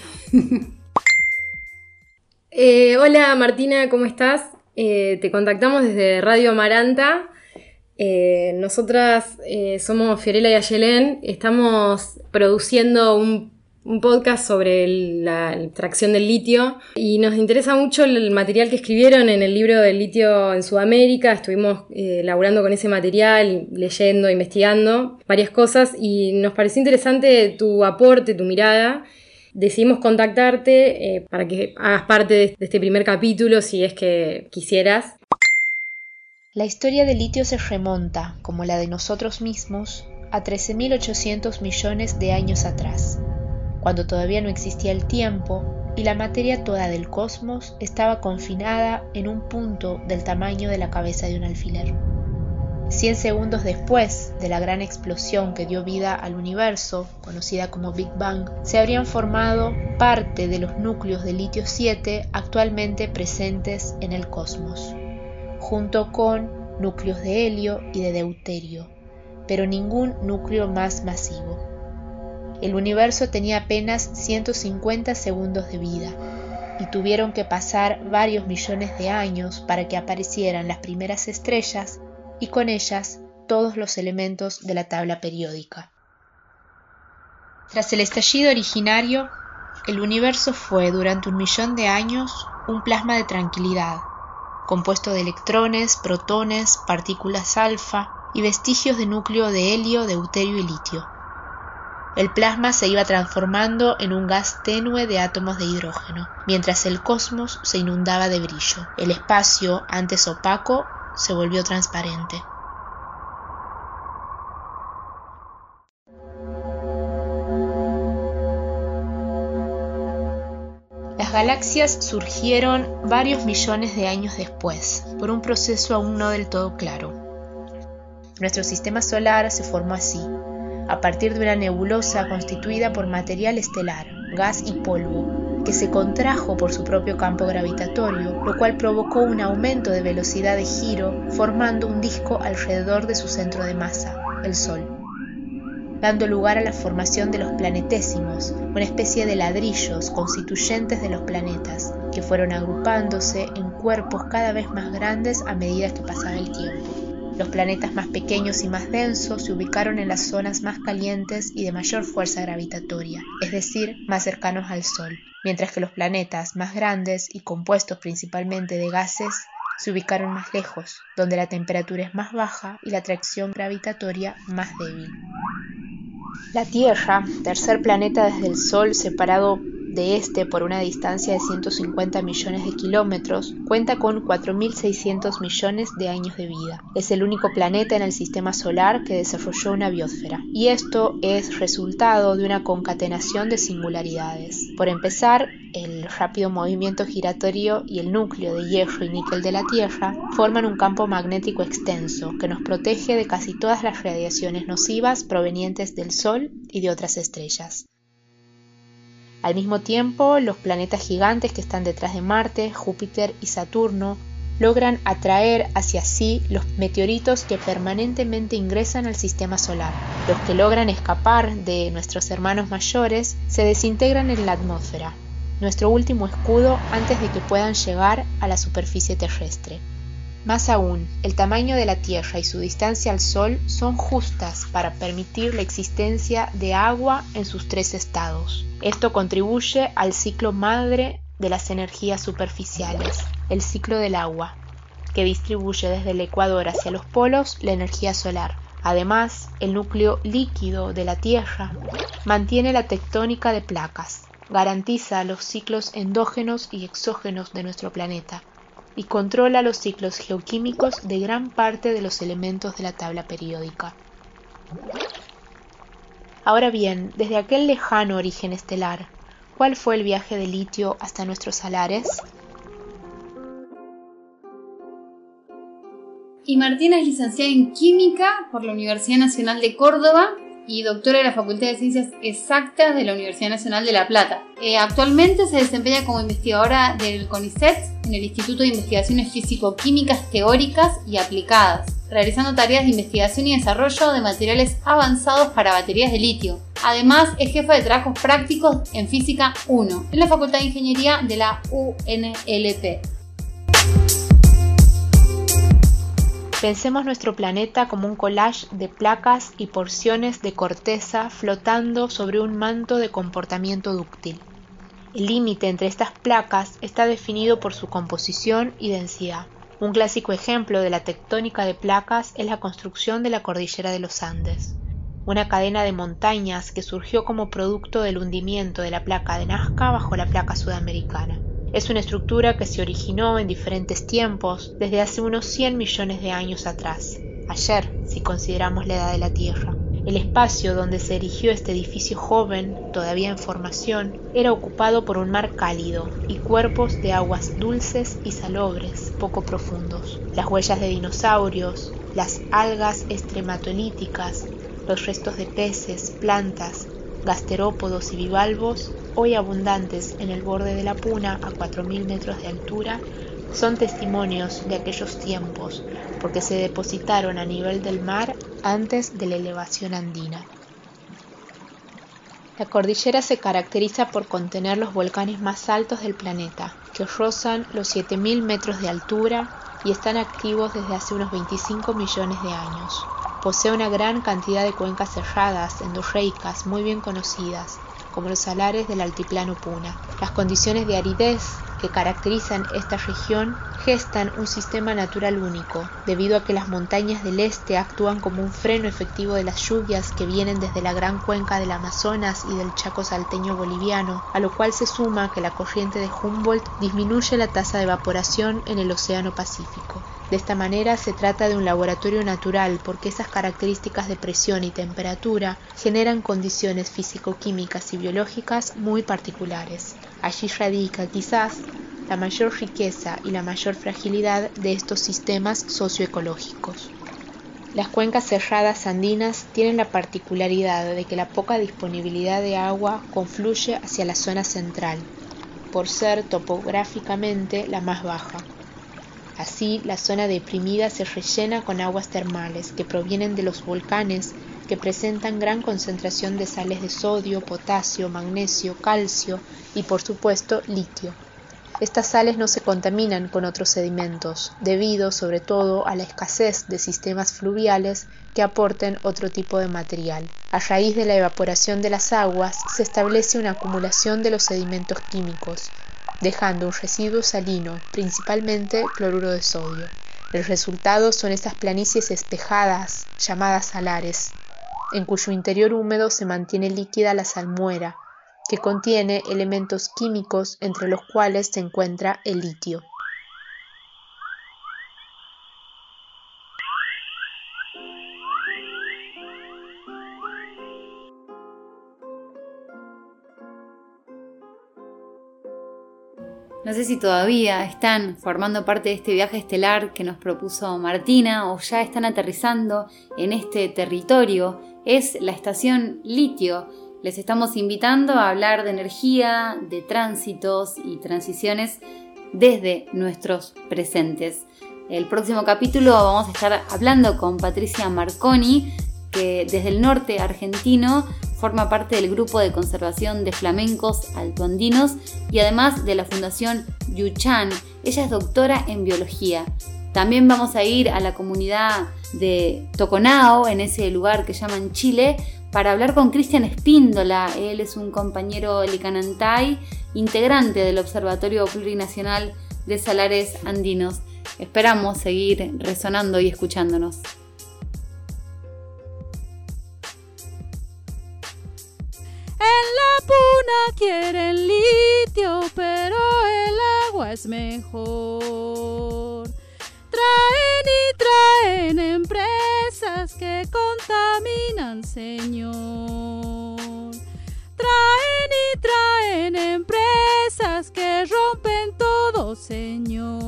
eh, hola Martina, ¿cómo estás? Eh, te contactamos desde Radio Amaranta. Eh, nosotras eh, somos Fiorella y Ayelén. Estamos produciendo un un podcast sobre el, la extracción del litio y nos interesa mucho el material que escribieron en el libro del litio en Sudamérica. Estuvimos eh, laburando con ese material, leyendo, investigando varias cosas y nos pareció interesante tu aporte, tu mirada. Decidimos contactarte eh, para que hagas parte de, de este primer capítulo si es que quisieras. La historia del litio se remonta, como la de nosotros mismos, a trece mil ochocientos millones de años atrás, cuando todavía no existía el tiempo y la materia toda del cosmos estaba confinada en un punto del tamaño de la cabeza de un alfiler. Cien segundos después de la gran explosión que dio vida al universo, conocida como Big Bang, se habrían formado parte de los núcleos de litio siete actualmente presentes en el cosmos, junto con núcleos de helio y de deuterio, pero ningún núcleo más masivo. El universo tenía apenas ciento cincuenta segundos de vida y tuvieron que pasar varios millones de años para que aparecieran las primeras estrellas y con ellas todos los elementos de la tabla periódica. Tras el estallido originario, el universo fue durante un millón de años un plasma de tranquilidad, compuesto de electrones, protones, partículas alfa y vestigios de núcleo de helio, deuterio y litio. El plasma se iba transformando en un gas tenue de átomos de hidrógeno, mientras el cosmos se inundaba de brillo. El espacio, antes opaco, se volvió transparente. Las galaxias surgieron varios millones de años después, por un proceso aún no del todo claro. Nuestro sistema solar se formó así, a partir de una nebulosa constituida por material estelar, gas y polvo, que se contrajo por su propio campo gravitatorio, lo cual provocó un aumento de velocidad de giro, formando un disco alrededor de su centro de masa, el Sol, dando lugar a la formación de los planetésimos, una especie de ladrillos constituyentes de los planetas, que fueron agrupándose en cuerpos cada vez más grandes a medida que pasaba el tiempo. Los planetas más pequeños y más densos se ubicaron en las zonas más calientes y de mayor fuerza gravitatoria, es decir, más cercanos al Sol, mientras que los planetas más grandes y compuestos principalmente de gases se ubicaron más lejos, donde la temperatura es más baja y la atracción gravitatoria más débil. La Tierra, tercer planeta desde el Sol separado de este por una distancia de ciento cincuenta millones de kilómetros, cuenta con cuatro mil seiscientos millones de años de vida. Es el único planeta en el sistema solar que desarrolló una biosfera, y esto es resultado de una concatenación de singularidades. Por empezar, el rápido movimiento giratorio y el núcleo de hierro y níquel de la Tierra forman un campo magnético extenso que nos protege de casi todas las radiaciones nocivas provenientes del Sol y de otras estrellas. Al mismo tiempo, los planetas gigantes que están detrás de Marte, Júpiter y Saturno logran atraer hacia sí los meteoritos que permanentemente ingresan al sistema solar. Los que logran escapar de nuestros hermanos mayores se desintegran en la atmósfera, nuestro último escudo antes de que puedan llegar a la superficie terrestre. Más aún, el tamaño de la Tierra y su distancia al Sol son justas para permitir la existencia de agua en sus tres estados. Esto contribuye al ciclo madre de las energías superficiales, el ciclo del agua, que distribuye desde el ecuador hacia los polos la energía solar. Además, el núcleo líquido de la Tierra mantiene la tectónica de placas, garantiza los ciclos endógenos y exógenos de nuestro planeta, y controla los ciclos geoquímicos de gran parte de los elementos de la tabla periódica. Ahora bien, desde aquel lejano origen estelar, ¿cuál fue el viaje de litio hasta nuestros salares? Y Martina es licenciada en Química por la Universidad Nacional de Córdoba y doctora de la Facultad de Ciencias Exactas de la Universidad Nacional de La Plata. Eh, actualmente se desempeña como investigadora del CONICET en el Instituto de Investigaciones Físico-Químicas Teóricas y Aplicadas, realizando tareas de investigación y desarrollo de materiales avanzados para baterías de litio. Además, es jefa de trabajos prácticos en Física uno en la Facultad de Ingeniería de la U N L P. Pensemos nuestro planeta como un collage de placas y porciones de corteza flotando sobre un manto de comportamiento dúctil. El límite entre estas placas está definido por su composición y densidad. Un clásico ejemplo de la tectónica de placas es la construcción de la cordillera de los Andes, una cadena de montañas que surgió como producto del hundimiento de la placa de Nazca bajo la placa sudamericana. Es una estructura que se originó en diferentes tiempos desde hace unos cien millones de años atrás, ayer si consideramos la edad de la Tierra. El espacio donde se erigió este edificio joven, todavía en formación, era ocupado por un mar cálido y cuerpos de aguas dulces y salobres, poco profundos. Las huellas de dinosaurios, las algas estrematolíticas, los restos de peces, plantas, gasterópodos y bivalvos, hoy abundantes en el borde de la Puna a cuatro mil metros de altura, son testimonios de aquellos tiempos, porque se depositaron a nivel del mar antes de la elevación andina. La cordillera se caracteriza por contener los volcanes más altos del planeta, que rozan los siete mil metros de altura y están activos desde hace unos veinticinco millones de años. Posee una gran cantidad de cuencas cerradas, endorreicas, muy bien conocidas, como los salares del altiplano Puna. Las condiciones de aridez que caracterizan esta región gestan un sistema natural único, debido a que las montañas del este actúan como un freno efectivo de las lluvias que vienen desde la gran cuenca del Amazonas y del Chaco salteño boliviano, a lo cual se suma que la corriente de Humboldt disminuye la tasa de evaporación en el Océano Pacífico. De esta manera se trata de un laboratorio natural porque esas características de presión y temperatura generan condiciones físico-químicas y biológicas muy particulares. Allí radica quizás la mayor riqueza y la mayor fragilidad de estos sistemas socioecológicos. Las cuencas cerradas andinas tienen la particularidad de que la poca disponibilidad de agua confluye hacia la zona central, por ser topográficamente la más baja. Así, la zona deprimida se rellena con aguas termales que provienen de los volcanes que presentan gran concentración de sales de sodio, potasio, magnesio, calcio y, por supuesto, litio. Estas sales no se contaminan con otros sedimentos, debido sobre todo a la escasez de sistemas fluviales que aporten otro tipo de material. A raíz de la evaporación de las aguas, se establece una acumulación de los sedimentos químicos, dejando un residuo salino, principalmente cloruro de sodio. El resultado son estas planicies espejadas, llamadas salares, en cuyo interior húmedo se mantiene líquida la salmuera, que contiene elementos químicos entre los cuales se encuentra el litio. No sé si todavía están formando parte de este viaje estelar que nos propuso Martina o ya están aterrizando en este territorio. Es la estación Litio. Les estamos invitando a hablar de energía, de tránsitos y transiciones desde nuestros presentes. El próximo capítulo vamos a estar hablando con Patricia Marconi, que desde el norte argentino forma parte del grupo de conservación de flamencos altoandinos y además de la Fundación Yuchan. Ella es doctora en biología. También vamos a ir a la comunidad de Toconao, en ese lugar que llaman Chile, para hablar con Cristian Espíndola. Él es un compañero licanantay, integrante del Observatorio Plurinacional de Salares Andinos. Esperamos seguir resonando y escuchándonos. En la puna quieren litio, pero el agua es mejor. Traen y traen empresas que contaminan, Señor. Traen y traen empresas que rompen todo, Señor.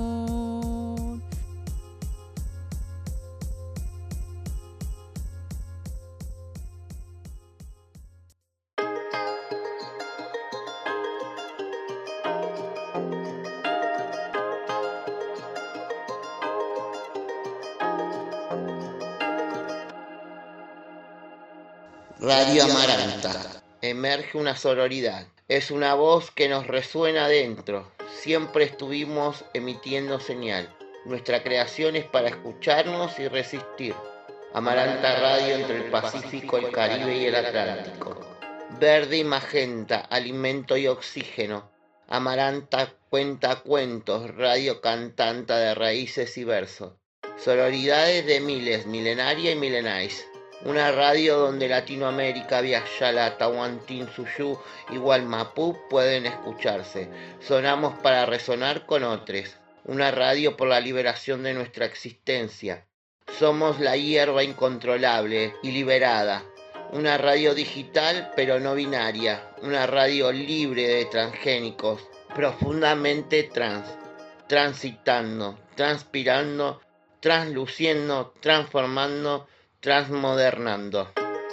Radio Amaranta. Emerge una sororidad. Es una voz que nos resuena adentro. Siempre estuvimos emitiendo señal. Nuestra creación es para escucharnos y resistir. Amaranta Radio entre el Pacífico, el Caribe y el Atlántico. Verde y magenta, alimento y oxígeno. Amaranta cuenta cuentos, radio cantanta de raíces y versos. Sororidades de miles, milenaria y milenáis. Una radio donde Latinoamérica, Viayala, Tahuantinsuyu y Gualmapú pueden escucharse. Sonamos para resonar con otros. Una radio por la liberación de nuestra existencia. Somos la hierba incontrolable y liberada. Una radio digital pero no binaria. Una radio libre de transgénicos. Profundamente trans. Transitando, transpirando, transluciendo, transformando, transmodernando.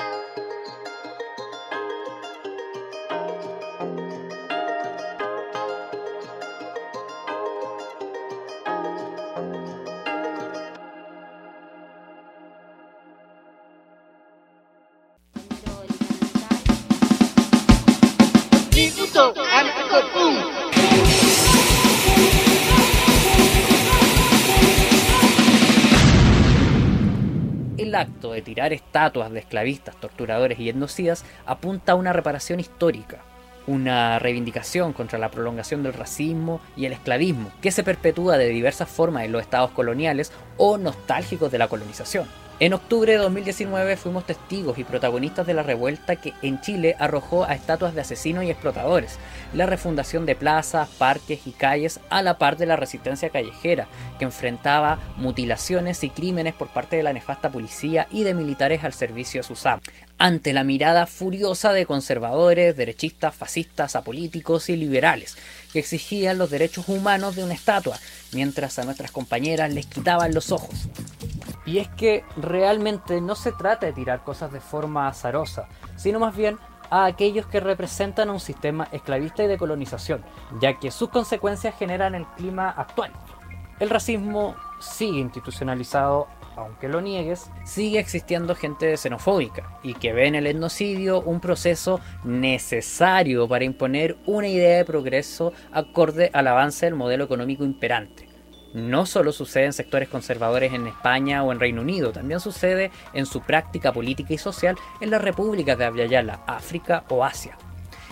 El acto de tirar estatuas de esclavistas, torturadores y etnocidas apunta a una reparación histórica, una reivindicación contra la prolongación del racismo y el esclavismo, que se perpetúa de diversas formas en los estados coloniales o nostálgicos de la colonización. En octubre de dos mil diecinueve fuimos testigos y protagonistas de la revuelta que en Chile arrojó a estatuas de asesinos y explotadores, la refundación de plazas, parques y calles a la par de la resistencia callejera, que enfrentaba mutilaciones y crímenes por parte de la nefasta policía y de militares al servicio de sus amos, ante la mirada furiosa de conservadores, derechistas, fascistas, apolíticos y liberales, que exigían los derechos humanos de una estatua, mientras a nuestras compañeras les quitaban los ojos. Y es que realmente no se trata de tirar cosas de forma azarosa, sino más bien a aquellos que representan un sistema esclavista y de colonización, ya que sus consecuencias generan el clima actual. El racismo sigue institucionalizado, aunque lo niegues, sigue existiendo gente xenofóbica y que ve en el etnocidio un proceso necesario para imponer una idea de progreso acorde al avance del modelo económico imperante. No solo sucede en sectores conservadores en España o en Reino Unido, también sucede en su práctica política y social en las repúblicas de Abya Yala, África o Asia.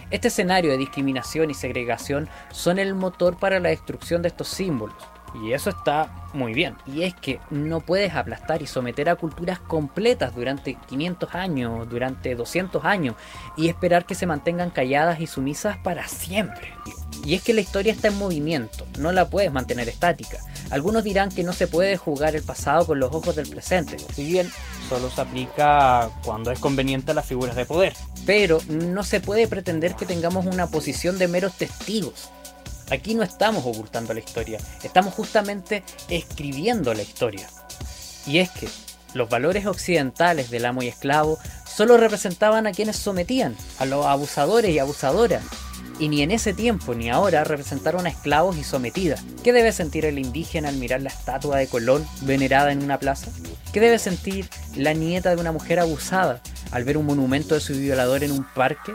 Este escenario de discriminación y segregación son el motor para la destrucción de estos símbolos. Y eso está muy bien. Y es que no puedes aplastar y someter a culturas completas durante quinientos años, durante doscientos años, y esperar que se mantengan calladas y sumisas para siempre. Y es que la historia está en movimiento, no la puedes mantener estática. Algunos dirán que no se puede jugar el pasado con los ojos del presente, si bien solo se aplica cuando es conveniente a las figuras de poder. Pero no se puede pretender que tengamos una posición de meros testigos. Aquí no estamos ocultando la historia, estamos justamente escribiendo la historia. Y es que los valores occidentales del amo y esclavo solo representaban a quienes sometían, a los abusadores y abusadoras. Y ni en ese tiempo ni ahora representaron a esclavos y sometidas. ¿Qué debe sentir el indígena al mirar la estatua de Colón venerada en una plaza? ¿Qué debe sentir la nieta de una mujer abusada al ver un monumento de su violador en un parque?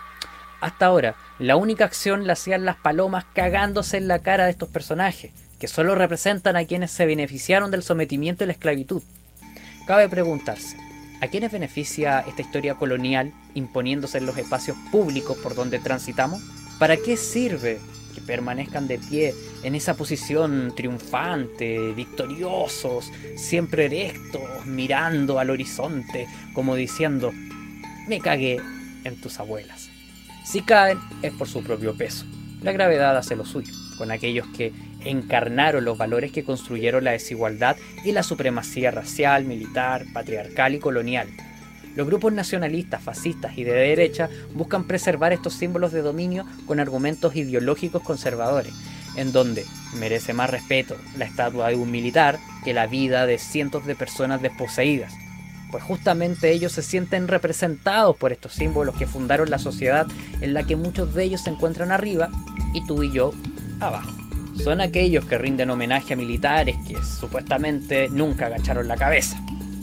Hasta ahora, la única acción la hacían las palomas cagándose en la cara de estos personajes, que solo representan a quienes se beneficiaron del sometimiento y la esclavitud. Cabe preguntarse, ¿a quiénes beneficia esta historia colonial imponiéndose en los espacios públicos por donde transitamos? ¿Para qué sirve que permanezcan de pie en esa posición triunfante, victoriosos, siempre erectos, mirando al horizonte, como diciendo, me cagué en tus abuelas? Si caen es por su propio peso. La gravedad hace lo suyo, con aquellos que encarnaron los valores que construyeron la desigualdad y la supremacía racial, militar, patriarcal y colonial. Los grupos nacionalistas, fascistas y de derecha buscan preservar estos símbolos de dominio con argumentos ideológicos conservadores, en donde merece más respeto la estatua de un militar que la vida de cientos de personas desposeídas. Pues justamente ellos se sienten representados por estos símbolos que fundaron la sociedad en la que muchos de ellos se encuentran arriba y tú y yo abajo. Son aquellos que rinden homenaje a militares que supuestamente nunca agacharon la cabeza.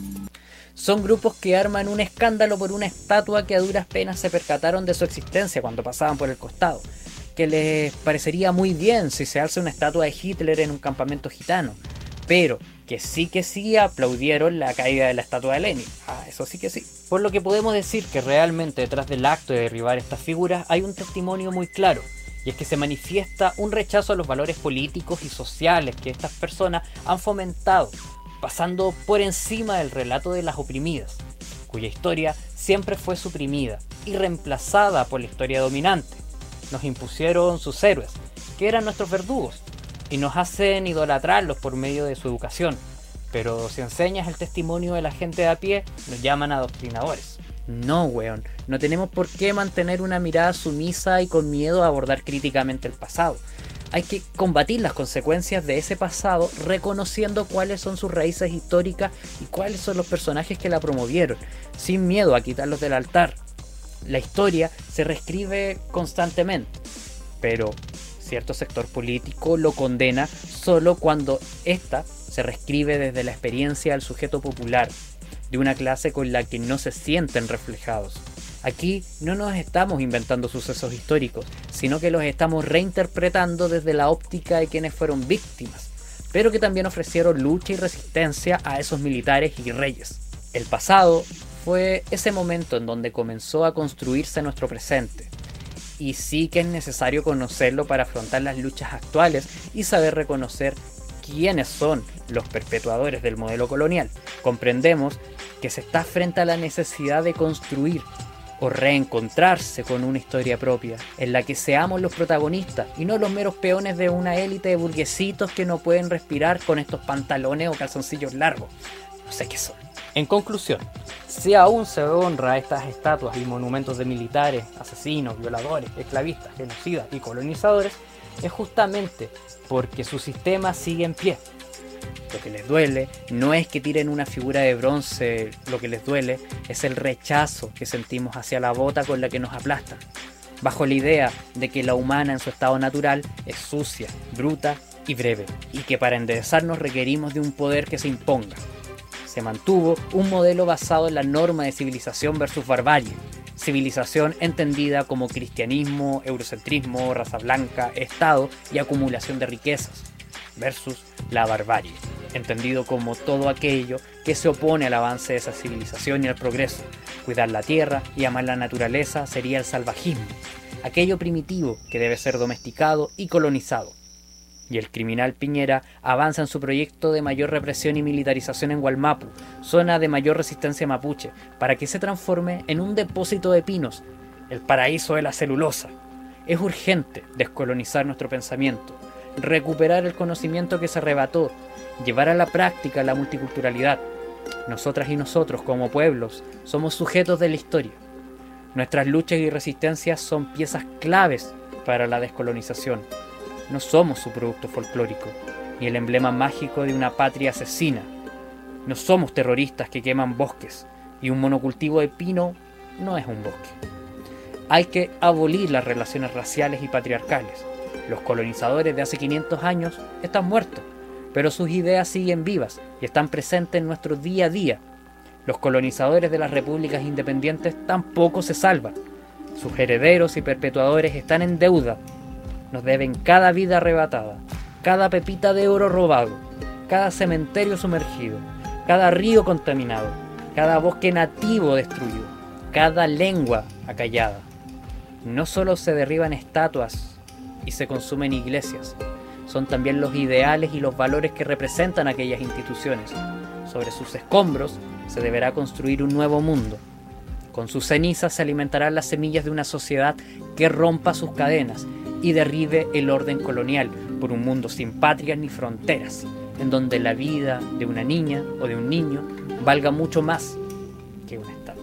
Son grupos que arman un escándalo por una estatua que a duras penas se percataron de su existencia cuando pasaban por el costado, que les parecería muy bien si se alza una estatua de Hitler en un campamento gitano, pero que sí que sí aplaudieron la caída de la estatua de Lenin. Ah, eso sí que sí. Por lo que podemos decir que realmente detrás del acto de derribar estas figuras hay un testimonio muy claro, y es que se manifiesta un rechazo a los valores políticos y sociales que estas personas han fomentado, pasando por encima del relato de las oprimidas, cuya historia siempre fue suprimida y reemplazada por la historia dominante. Nos impusieron sus héroes, que eran nuestros verdugos, y nos hacen idolatrarlos por medio de su educación, pero si enseñas el testimonio de la gente de a pie, nos llaman adoctrinadores. No, weón, no tenemos por qué mantener una mirada sumisa y con miedo a abordar críticamente el pasado. Hay que combatir las consecuencias de ese pasado reconociendo cuáles son sus raíces históricas y cuáles son los personajes que la promovieron, sin miedo a quitarlos del altar. La historia se reescribe constantemente, pero cierto sector político lo condena solo cuando ésta se reescribe desde la experiencia del sujeto popular, de una clase con la que no se sienten reflejados. Aquí no nos estamos inventando sucesos históricos, sino que los estamos reinterpretando desde la óptica de quienes fueron víctimas, pero que también ofrecieron lucha y resistencia a esos militares y reyes. El pasado fue ese momento en donde comenzó a construirse nuestro presente, y sí que es necesario conocerlo para afrontar las luchas actuales y saber reconocer quiénes son los perpetuadores del modelo colonial. Comprendemos que se está frente a la necesidad de construir o reencontrarse con una historia propia, en la que seamos los protagonistas y no los meros peones de una élite de burguesitos que no pueden respirar con estos pantalones o calzoncillos largos. No sé qué son. En conclusión, si aún se honra a estas estatuas y monumentos de militares, asesinos, violadores, esclavistas, genocidas y colonizadores, es justamente porque su sistema sigue en pie. Lo que les duele no es que tiren una figura de bronce, lo que les duele es el rechazo que sentimos hacia la bota con la que nos aplastan, bajo la idea de que la humana en su estado natural es sucia, bruta y breve, y que para enderezarnos requerimos de un poder que se imponga. Se mantuvo un modelo basado en la norma de civilización versus barbarie, civilización entendida como cristianismo, eurocentrismo, raza blanca, estado y acumulación de riquezas, versus la barbarie, entendido como todo aquello que se opone al avance de esa civilización y al progreso. Cuidar la tierra y amar la naturaleza sería el salvajismo. aquello primitivo que debe ser domesticado y colonizado. Y el criminal Piñera avanza en su proyecto de mayor represión y militarización en Wallmapu, zona de mayor resistencia mapuche, para que se transforme en un depósito de pinos, el paraíso de la celulosa. Es urgente descolonizar nuestro pensamiento, recuperar el conocimiento que se arrebató, llevar a la práctica la multiculturalidad. Nosotras y nosotros, como pueblos, somos sujetos de la historia. Nuestras luchas y resistencias son piezas claves para la descolonización. No somos su producto folclórico, ni el emblema mágico de una patria asesina. No somos terroristas que queman bosques, y un monocultivo de pino no es un bosque. Hay que abolir las relaciones raciales y patriarcales. Los colonizadores de hace quinientos años están muertos, pero sus ideas siguen vivas y están presentes en nuestro día a día. Los colonizadores de las repúblicas independientes tampoco se salvan. Sus herederos y perpetuadores están en deuda. Nos deben cada vida arrebatada, cada pepita de oro robado, cada cementerio sumergido, cada río contaminado, cada bosque nativo destruido, cada lengua acallada. No solo se derriban estatuas y se consumen iglesias, son también los ideales y los valores que representan aquellas instituciones. Sobre sus escombros se deberá construir un nuevo mundo. Con sus cenizas se alimentarán las semillas de una sociedad que rompa sus cadenas y derribe el orden colonial por un mundo sin patrias ni fronteras, en donde la vida de una niña o de un niño valga mucho más que un estado.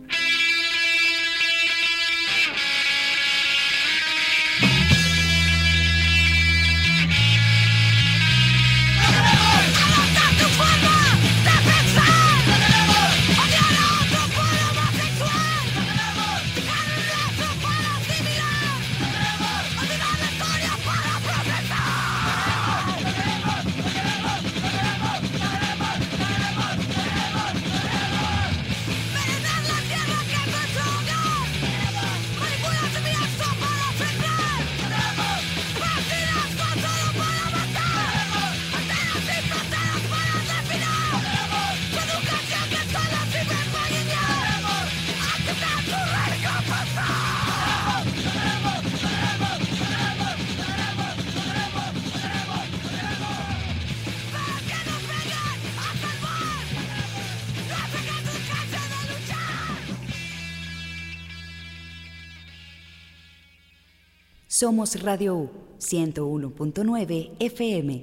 Somos Radio U ciento uno punto nueve F M.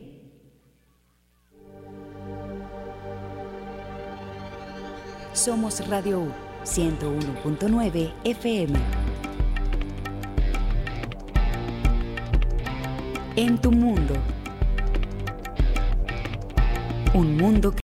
Somos Radio U ciento uno punto nueve F M. En tu mundo. Un mundo que...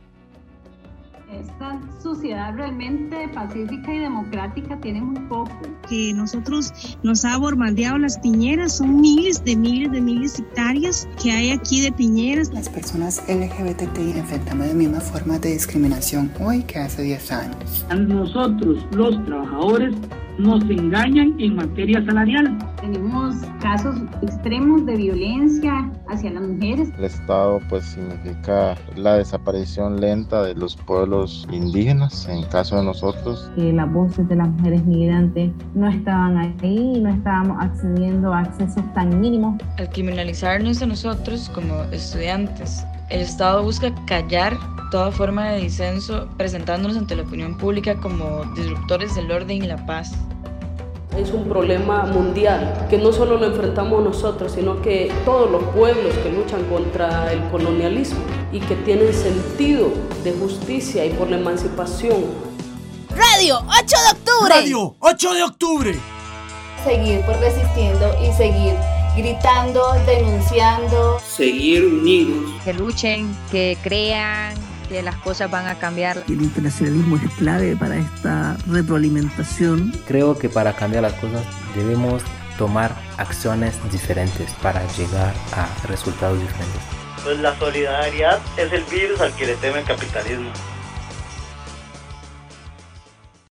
Esta sociedad realmente pacífica y democrática tiene muy poco. Que nosotros nos ha bombardeado las piñeras, son miles de miles de miles de hectáreas que hay aquí de piñeras. Las personas L G B T I enfrentamos las mismas formas de discriminación hoy que hace diez años. A nosotros, los trabajadores, nos engañan en materia salarial. Tenemos casos extremos de violencia hacia las mujeres. El Estado pues significa la desaparición lenta de los pueblos indígenas, en caso de nosotros. Que las voces de las mujeres migrantes no estaban ahí, no estábamos accediendo a accesos tan mínimos. Al criminalizarnos a nosotros como estudiantes, el Estado busca callar toda forma de disenso, presentándonos ante la opinión pública como disruptores del orden y la paz. Es un problema mundial, que no solo lo enfrentamos nosotros, sino que todos los pueblos que luchan contra el colonialismo y que tienen sentido de justicia y por la emancipación. Radio ocho de octubre. Radio ocho de octubre. Seguir por resistiendo y seguir gritando, denunciando. Seguir unidos. Que luchen, que crean que las cosas van a cambiar. El internacionalismo es clave para esta retroalimentación. Creo que para cambiar las cosas debemos tomar acciones diferentes para llegar a resultados diferentes. Pues la solidaridad es el virus al que le teme el capitalismo.